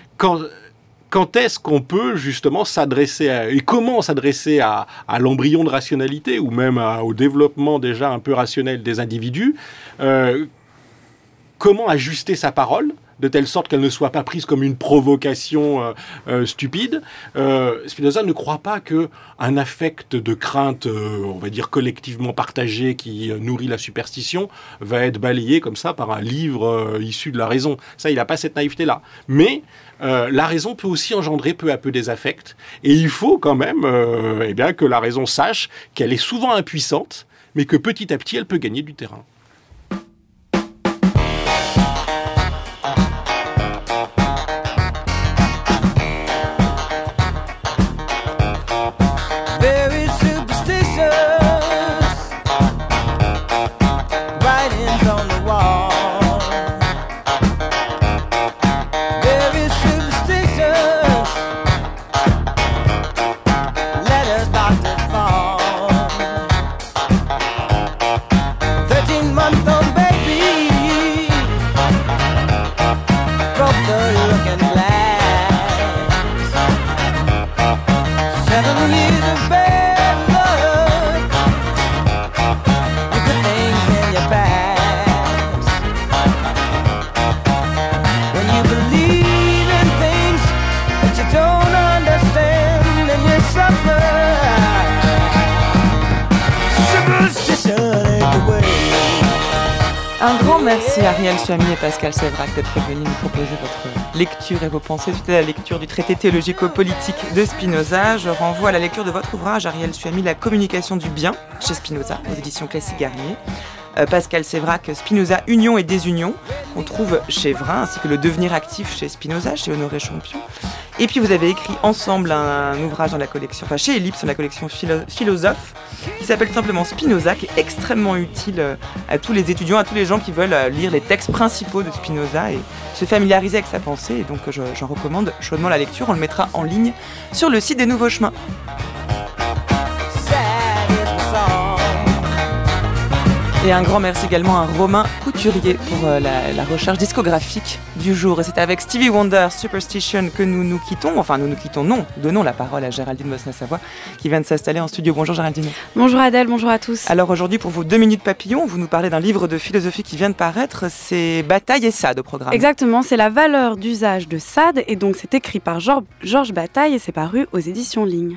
quand est-ce qu'on peut justement s'adresser et comment s'adresser à l'embryon de rationalité ou même au développement déjà un peu rationnel des individus, comment ajuster sa parole de telle sorte qu'elle ne soit pas prise comme une provocation stupide. Spinoza ne croit pas qu'un affect de crainte, on va dire collectivement partagé, qui nourrit la superstition, va être balayé comme ça par un livre issu de la raison. Ça, il n'a pas cette naïveté-là. Mais la raison peut aussi engendrer peu à peu des affects, et il faut quand même que la raison sache qu'elle est souvent impuissante, mais que petit à petit, elle peut gagner du terrain. Merci Ariel Suamy et Pascal Sévrac d'être venus nous proposer votre lecture et vos pensées suite à la lecture du traité théologico-politique de Spinoza. Je renvoie à la lecture de votre ouvrage, Ariel Suamy, La communication du bien, chez Spinoza, aux éditions Classique Garnier. Pascal Sévrac, Spinoza, Union et Désunion, qu'on trouve chez Vrin, ainsi que Le devenir actif chez Spinoza, chez Honoré Champion. Et puis vous avez écrit ensemble un ouvrage dans la collection, chez Ellipse, dans la collection Philosophe, qui s'appelle simplement Spinoza, qui est extrêmement utile à tous les étudiants, à tous les gens qui veulent lire les textes principaux de Spinoza et se familiariser avec sa pensée. Et donc j'en recommande chaudement la lecture. On le mettra en ligne sur le site des Nouveaux Chemins. Et un grand merci également à Romain Couturier pour la recherche discographique du jour. Et c'est avec Stevie Wonder, Superstition, que nous nous quittons. Enfin, nous nous quittons, non. Donnons la parole à Géraldine Mosna-Savoie, qui vient de s'installer en studio. Bonjour Géraldine. Bonjour Adèle, bonjour à tous. Alors aujourd'hui, pour vos 2 minutes papillon, vous nous parlez d'un livre de philosophie qui vient de paraître. C'est Bataille et Sade au programme. Exactement, c'est la valeur d'usage de Sade. Et donc, c'est écrit par Georges Bataille et c'est paru aux éditions Ligne.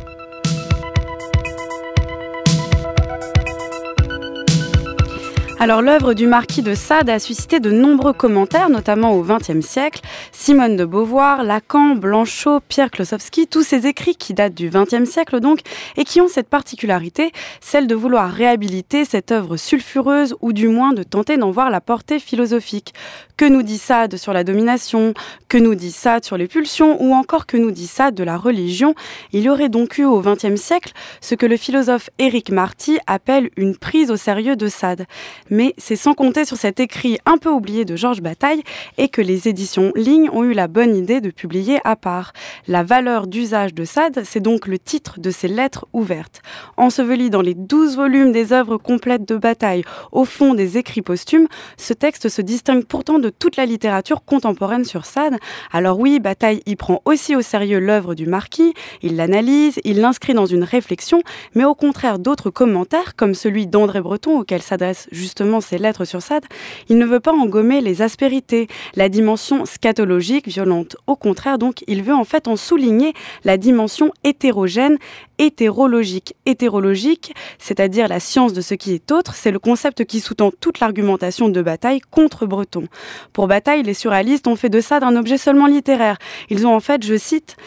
Alors l'œuvre du marquis de Sade a suscité de nombreux commentaires, notamment au XXe siècle. Simone de Beauvoir, Lacan, Blanchot, Pierre Klossowski, tous ces écrits qui datent du XXe siècle donc, et qui ont cette particularité, celle de vouloir réhabiliter cette œuvre sulfureuse, ou du moins de tenter d'en voir la portée philosophique. Que nous dit Sade sur la domination? Que nous dit Sade sur les pulsions? Ou encore que nous dit Sade de la religion? Il y aurait donc eu au XXe siècle ce que le philosophe Éric Marty appelle une prise au sérieux de Sade. Mais c'est sans compter sur cet écrit un peu oublié de Georges Bataille et que les éditions Ligne ont eu la bonne idée de publier à part. La valeur d'usage de Sade, c'est donc le titre de ces lettres ouvertes. Enseveli dans les 12 volumes des œuvres complètes de Bataille, au fond des écrits posthumes, ce texte se distingue pourtant de toute la littérature contemporaine sur Sade. Alors oui, Bataille y prend aussi au sérieux l'œuvre du marquis, il l'analyse, il l'inscrit dans une réflexion, mais au contraire d'autres commentaires, comme celui d'André Breton, auquel s'adresse justement ces lettres sur Sade, il ne veut pas en gommer les aspérités, la dimension scatologique, violente. Au contraire, donc, il veut en fait en souligner la dimension hétérogène, hétérologique. Hétérologique, c'est-à-dire la science de ce qui est autre, c'est le concept qui sous-tend toute l'argumentation de Bataille contre Breton. Pour Bataille, les surréalistes ont fait de Sade un objet seulement littéraire. Ils ont en fait, je cite,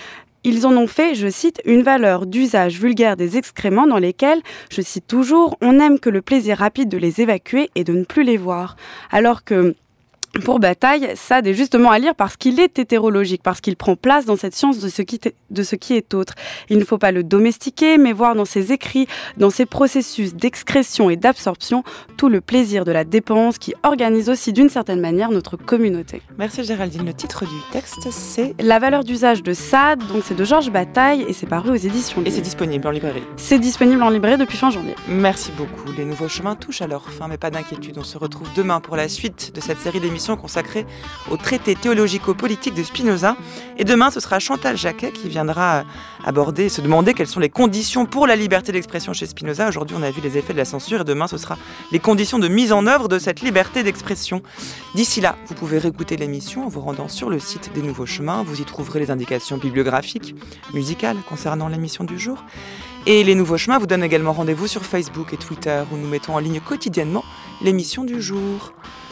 une valeur d'usage vulgaire des excréments dans lesquels, je cite toujours, on n'aime que le plaisir rapide de les évacuer et de ne plus les voir. Alors que, pour Bataille, Sade est justement à lire parce qu'il est hétérologique, parce qu'il prend place dans cette science de ce qui est autre. Il ne faut pas le domestiquer, mais voir dans ses écrits, dans ses processus d'excrétion et d'absorption, tout le plaisir de la dépense qui organise aussi d'une certaine manière notre communauté. Merci Géraldine. Le titre du texte, c'est La valeur d'usage de Sade, donc c'est de Georges Bataille et c'est paru aux éditions Ligne. Et c'est disponible en librairie. C'est disponible en librairie depuis fin janvier. Merci beaucoup. Les Nouveaux Chemins touchent à leur fin, mais pas d'inquiétude. On se retrouve demain pour la suite de cette série d'émissions émission consacrée au traité théologico-politique de Spinoza. Et demain, ce sera Chantal Jacquet qui viendra aborder et se demander quelles sont les conditions pour la liberté d'expression chez Spinoza. Aujourd'hui, on a vu les effets de la censure et demain, ce sera les conditions de mise en œuvre de cette liberté d'expression. D'ici là, vous pouvez réécouter l'émission en vous rendant sur le site des Nouveaux Chemins. Vous y trouverez les indications bibliographiques, musicales concernant l'émission du jour. Et les Nouveaux Chemins vous donnent également rendez-vous sur Facebook et Twitter où nous mettons en ligne quotidiennement l'émission du jour.